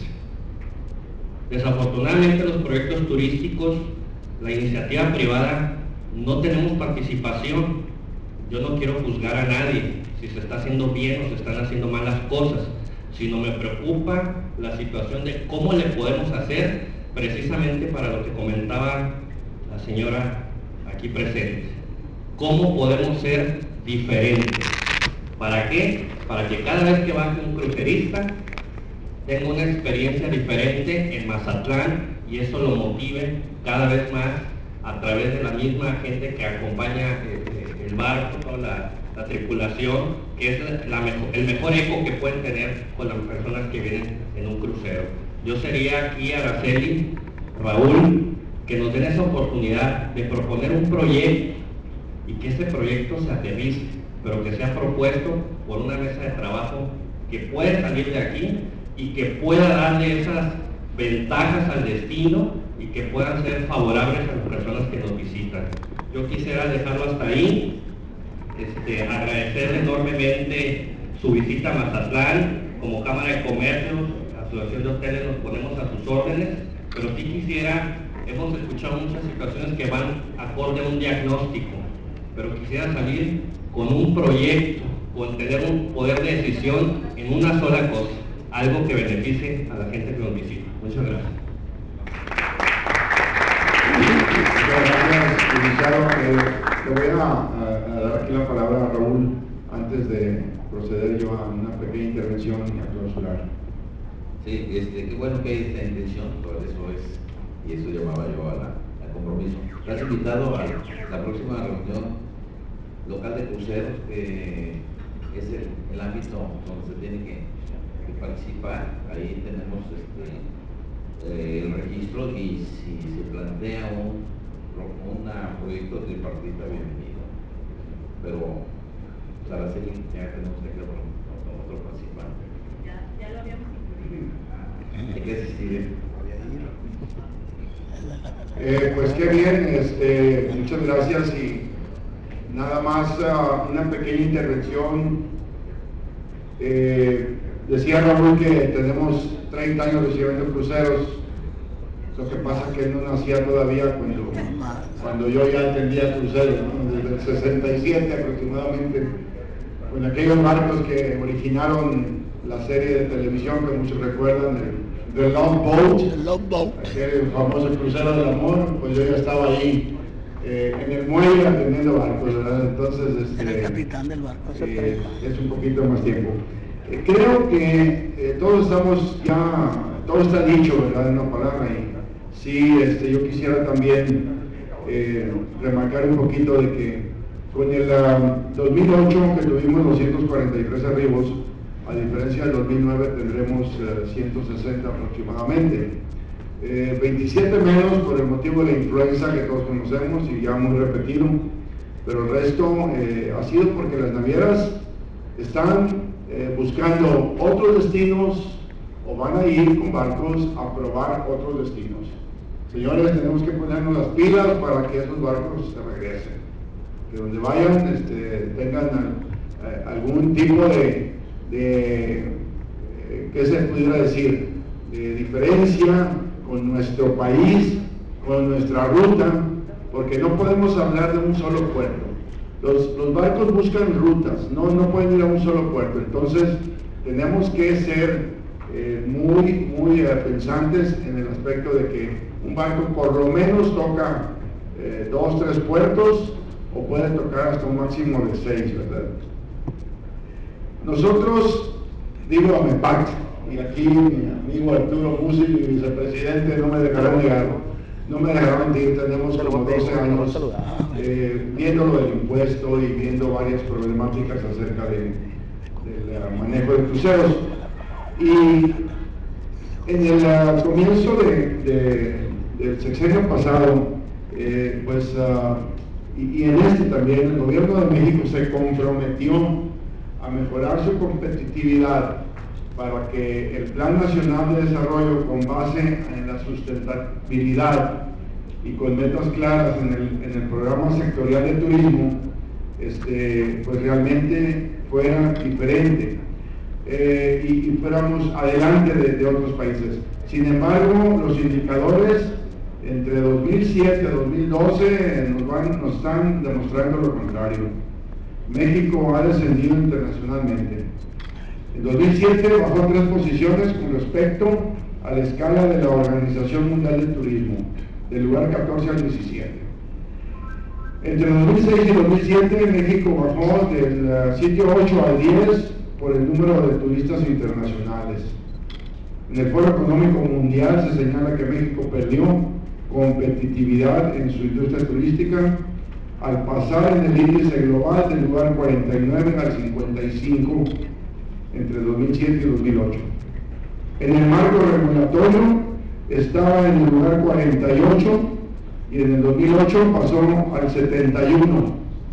Desafortunadamente los proyectos turísticos, la iniciativa privada, no tenemos participación. Yo no quiero juzgar a nadie si se está haciendo bien o se están haciendo mal las cosas, sino me preocupa la situación de cómo le podemos hacer precisamente para lo que comentaba la señora aquí presente. ¿Cómo podemos ser diferentes? ¿Para qué? Para que cada vez que baje un crucerista tenga una experiencia diferente en Mazatlán y eso lo motive cada vez más a través de la misma gente que acompaña el barco, toda la, la tripulación, que es la mejor, el mejor eco que pueden tener con las personas que vienen en un crucero. Yo sería aquí, Araceli, Raúl, que nos den esa oportunidad de proponer un proyecto y que ese proyecto se aterrice, pero que sea propuesto por una mesa de trabajo que pueda salir de aquí y que pueda darle esas ventajas al destino y que puedan ser favorables a las personas que nos visitan. Yo quisiera dejarlo hasta ahí, este, agradecerle enormemente su visita a Mazatlán. Como Cámara de Comercio, Asociación de Hoteles, nos ponemos a sus órdenes, pero sí quisiera, hemos escuchado muchas situaciones que van acorde a un diagnóstico, pero quisiera salir con un proyecto, con tener un poder de decisión en una sola cosa, algo que beneficie a la gente que nos visita. Muchas gracias. Muchas gracias, eh, le voy a, a, a dar aquí la palabra a Raúl antes de proceder yo a una pequeña intervención y a clausurar. Sí, este, qué bueno que hay esta intención, por eso es, y eso llamaba yo a la, al compromiso. Te has invitado a la próxima reunión local de cruceros, que es el, el ámbito donde se tiene que, que participar. Ahí tenemos este, eh, el registro y si se plantea un un proyecto tripartita, bienvenido. Pero para seguir ya tenemos que quedar con otro participante. Ya, ya lo habíamos incluido. Hay que asistir. Eh, pues qué bien, este, muchas gracias y nada más uh, una pequeña intervención. Eh, decía Raúl que tenemos treinta años recibiendo cruceros. Lo que pasa es que él no nacía todavía cuando, cuando yo ya entendía cruceros, ¿no? Desde el sesenta y siete aproximadamente. con aquellos barcos que originaron la serie de televisión que muchos recuerdan, el The Love Boat, The Love Boat, aquel famoso crucero del amor. Pues yo ya estaba ahí eh, en el muelle atendiendo barcos, ¿verdad? Entonces este, era el capitán del barco. eh, es un poquito más tiempo. Eh, creo que eh, todos estamos ya, todo está dicho, ¿verdad? En una palabra. Y sí, este, yo quisiera también eh, remarcar un poquito de que con el uh, dos mil ocho, que tuvimos doscientos cuarenta y tres arribos, a diferencia del dos mil nueve tendremos uh, ciento sesenta aproximadamente. Eh, veintisiete menos por el motivo de la influenza que todos conocemos y ya muy repetido, pero el resto eh, ha sido porque las navieras están eh, buscando otros destinos o van a ir con barcos a probar otros destinos. Señores, tenemos que ponernos las pilas para que esos barcos se regresen, que donde vayan este, tengan eh, algún tipo de, de eh, ¿qué se pudiera decir?, de diferencia con nuestro país, con nuestra ruta, porque no podemos hablar de un solo puerto. Los, los barcos buscan rutas, no, no pueden ir a un solo puerto. Entonces tenemos que ser eh, muy, muy eh, pensantes en el aspecto de que un barco por lo menos toca eh, dos, tres puertos, o puede tocar hasta un máximo de seis, ¿verdad? Nosotros, digo a MEPAC, y aquí mi amigo Arturo Musi, mi vicepresidente, no me dejará negar, no me dejará mentir, tenemos como doce años eh, viendo lo del impuesto y viendo varias problemáticas acerca de, del manejo de cruceros. Y en el uh, comienzo de, de, del sexenio pasado, eh, pues, uh, y, y en este también, el gobierno de México se comprometió a mejorar su competitividad para que el Plan Nacional de Desarrollo, con base en la sustentabilidad y con metas claras en el, en el programa sectorial de turismo, este, pues realmente fuera diferente eh, y, y fuéramos adelante de, de otros países. Sin embargo, los indicadores entre dos mil siete y dos mil doce nos, van, nos están demostrando lo contrario. México ha descendido internacionalmente. En dos mil siete bajó tres posiciones con respecto a la escala de la Organización Mundial del Turismo, del lugar catorce al diecisiete. Entre dos mil seis y dos mil siete, México bajó del uh, sitio ocho al diez por el número de turistas internacionales. En el Foro Económico Mundial se señala que México perdió competitividad en su industria turística al pasar en el índice global del lugar cuarenta y nueve al cincuenta y cinco entre dos mil siete y dos mil ocho. En el marco regulatorio estaba en el lugar cuarenta y ocho y en el dos mil ocho pasó al setenta y uno.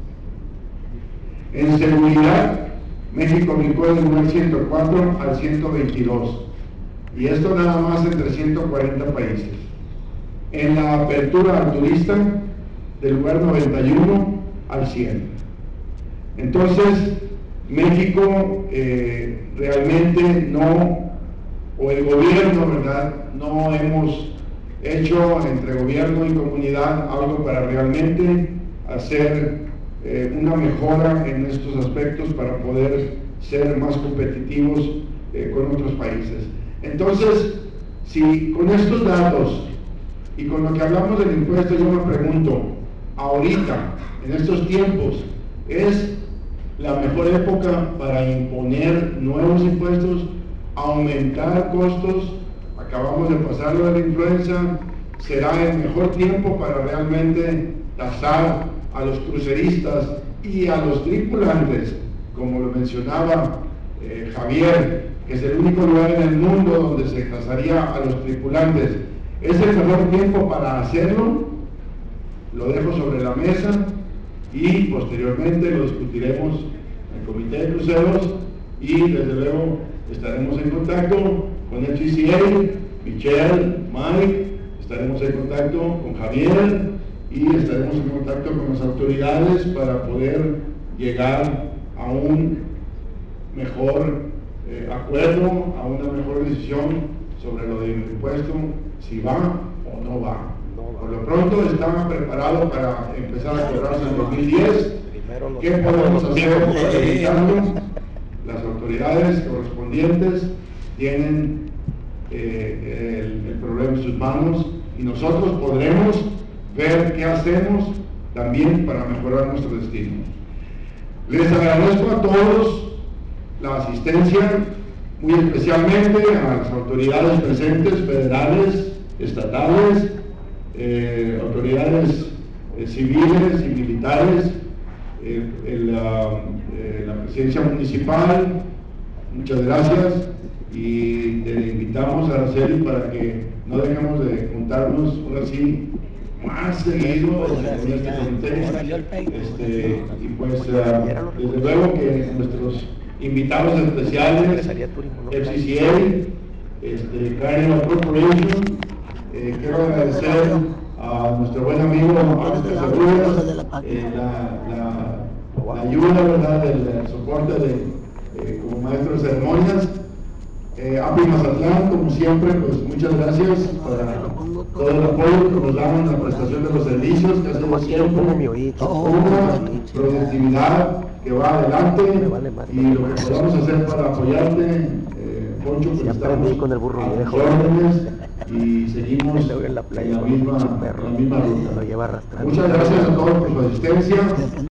En seguridad, México brincó del lugar ciento cuatro al ciento veintidós, y esto nada más entre ciento cuarenta países. En la apertura al turista, del lugar noventa y uno al cien. Entonces, México eh, realmente no, o el gobierno, ¿verdad?, no hemos hecho entre gobierno y comunidad algo para realmente hacer eh, una mejora en estos aspectos para poder ser más competitivos eh, con otros países. Entonces, si con estos datos y con lo que hablamos del impuesto, yo me pregunto, ahorita, en estos tiempos, ¿es la mejor época para imponer nuevos impuestos, aumentar costos? Acabamos de pasar lo de la influenza. ¿Será el mejor tiempo para realmente tasar a los cruceristas y a los tripulantes, como lo mencionaba eh, Javier, que es el único lugar en el mundo donde se tasaría a los tripulantes? ¿Es el mejor tiempo para hacerlo? Lo dejo sobre la mesa y posteriormente lo discutiremos en el Comité de Cruceros, y desde luego estaremos en contacto con el G C A, Michelle, Mike, estaremos en contacto con Javier y estaremos en contacto con las autoridades para poder llegar a un mejor eh, acuerdo, a una mejor decisión sobre lo del impuesto, si va o no va. Por lo pronto está preparado para empezar a cobrarse en dos mil diez, ¿Qué podemos hacer para evitarlo? Las autoridades correspondientes tienen eh, el, el problema en sus manos y nosotros podremos ver qué hacemos también para mejorar nuestro destino. Les agradezco a todos la asistencia, muy especialmente a las autoridades presentes, federales, estatales, eh, autoridades eh, civiles y militares, eh, el, uh, eh, la presidencia municipal. Muchas gracias y te invitamos a Araceli para que no dejemos de juntarnos ahora sí más seguido en este comité. Este, y pues uh, desde luego que nuestros invitados especiales, F C C A, este, Carnival Corporation, eh, quiero agradecer a nuestro buen amigo Oscar Cerrulla, eh, la, la, la ayuda, ¿verdad?, del soporte de, eh, como maestro de ceremonias. Eh, A P I Mazatlán, como siempre, pues muchas gracias para todo el apoyo que nos dan en la prestación de los servicios, que hacemos siempre una productividad que va adelante y lo que podamos hacer para apoyarte, eh, Poncho, pues estamos con el burro a tus órdenes y seguimos en la misma, en la misma ruta. Muchas gracias a todos por su asistencia.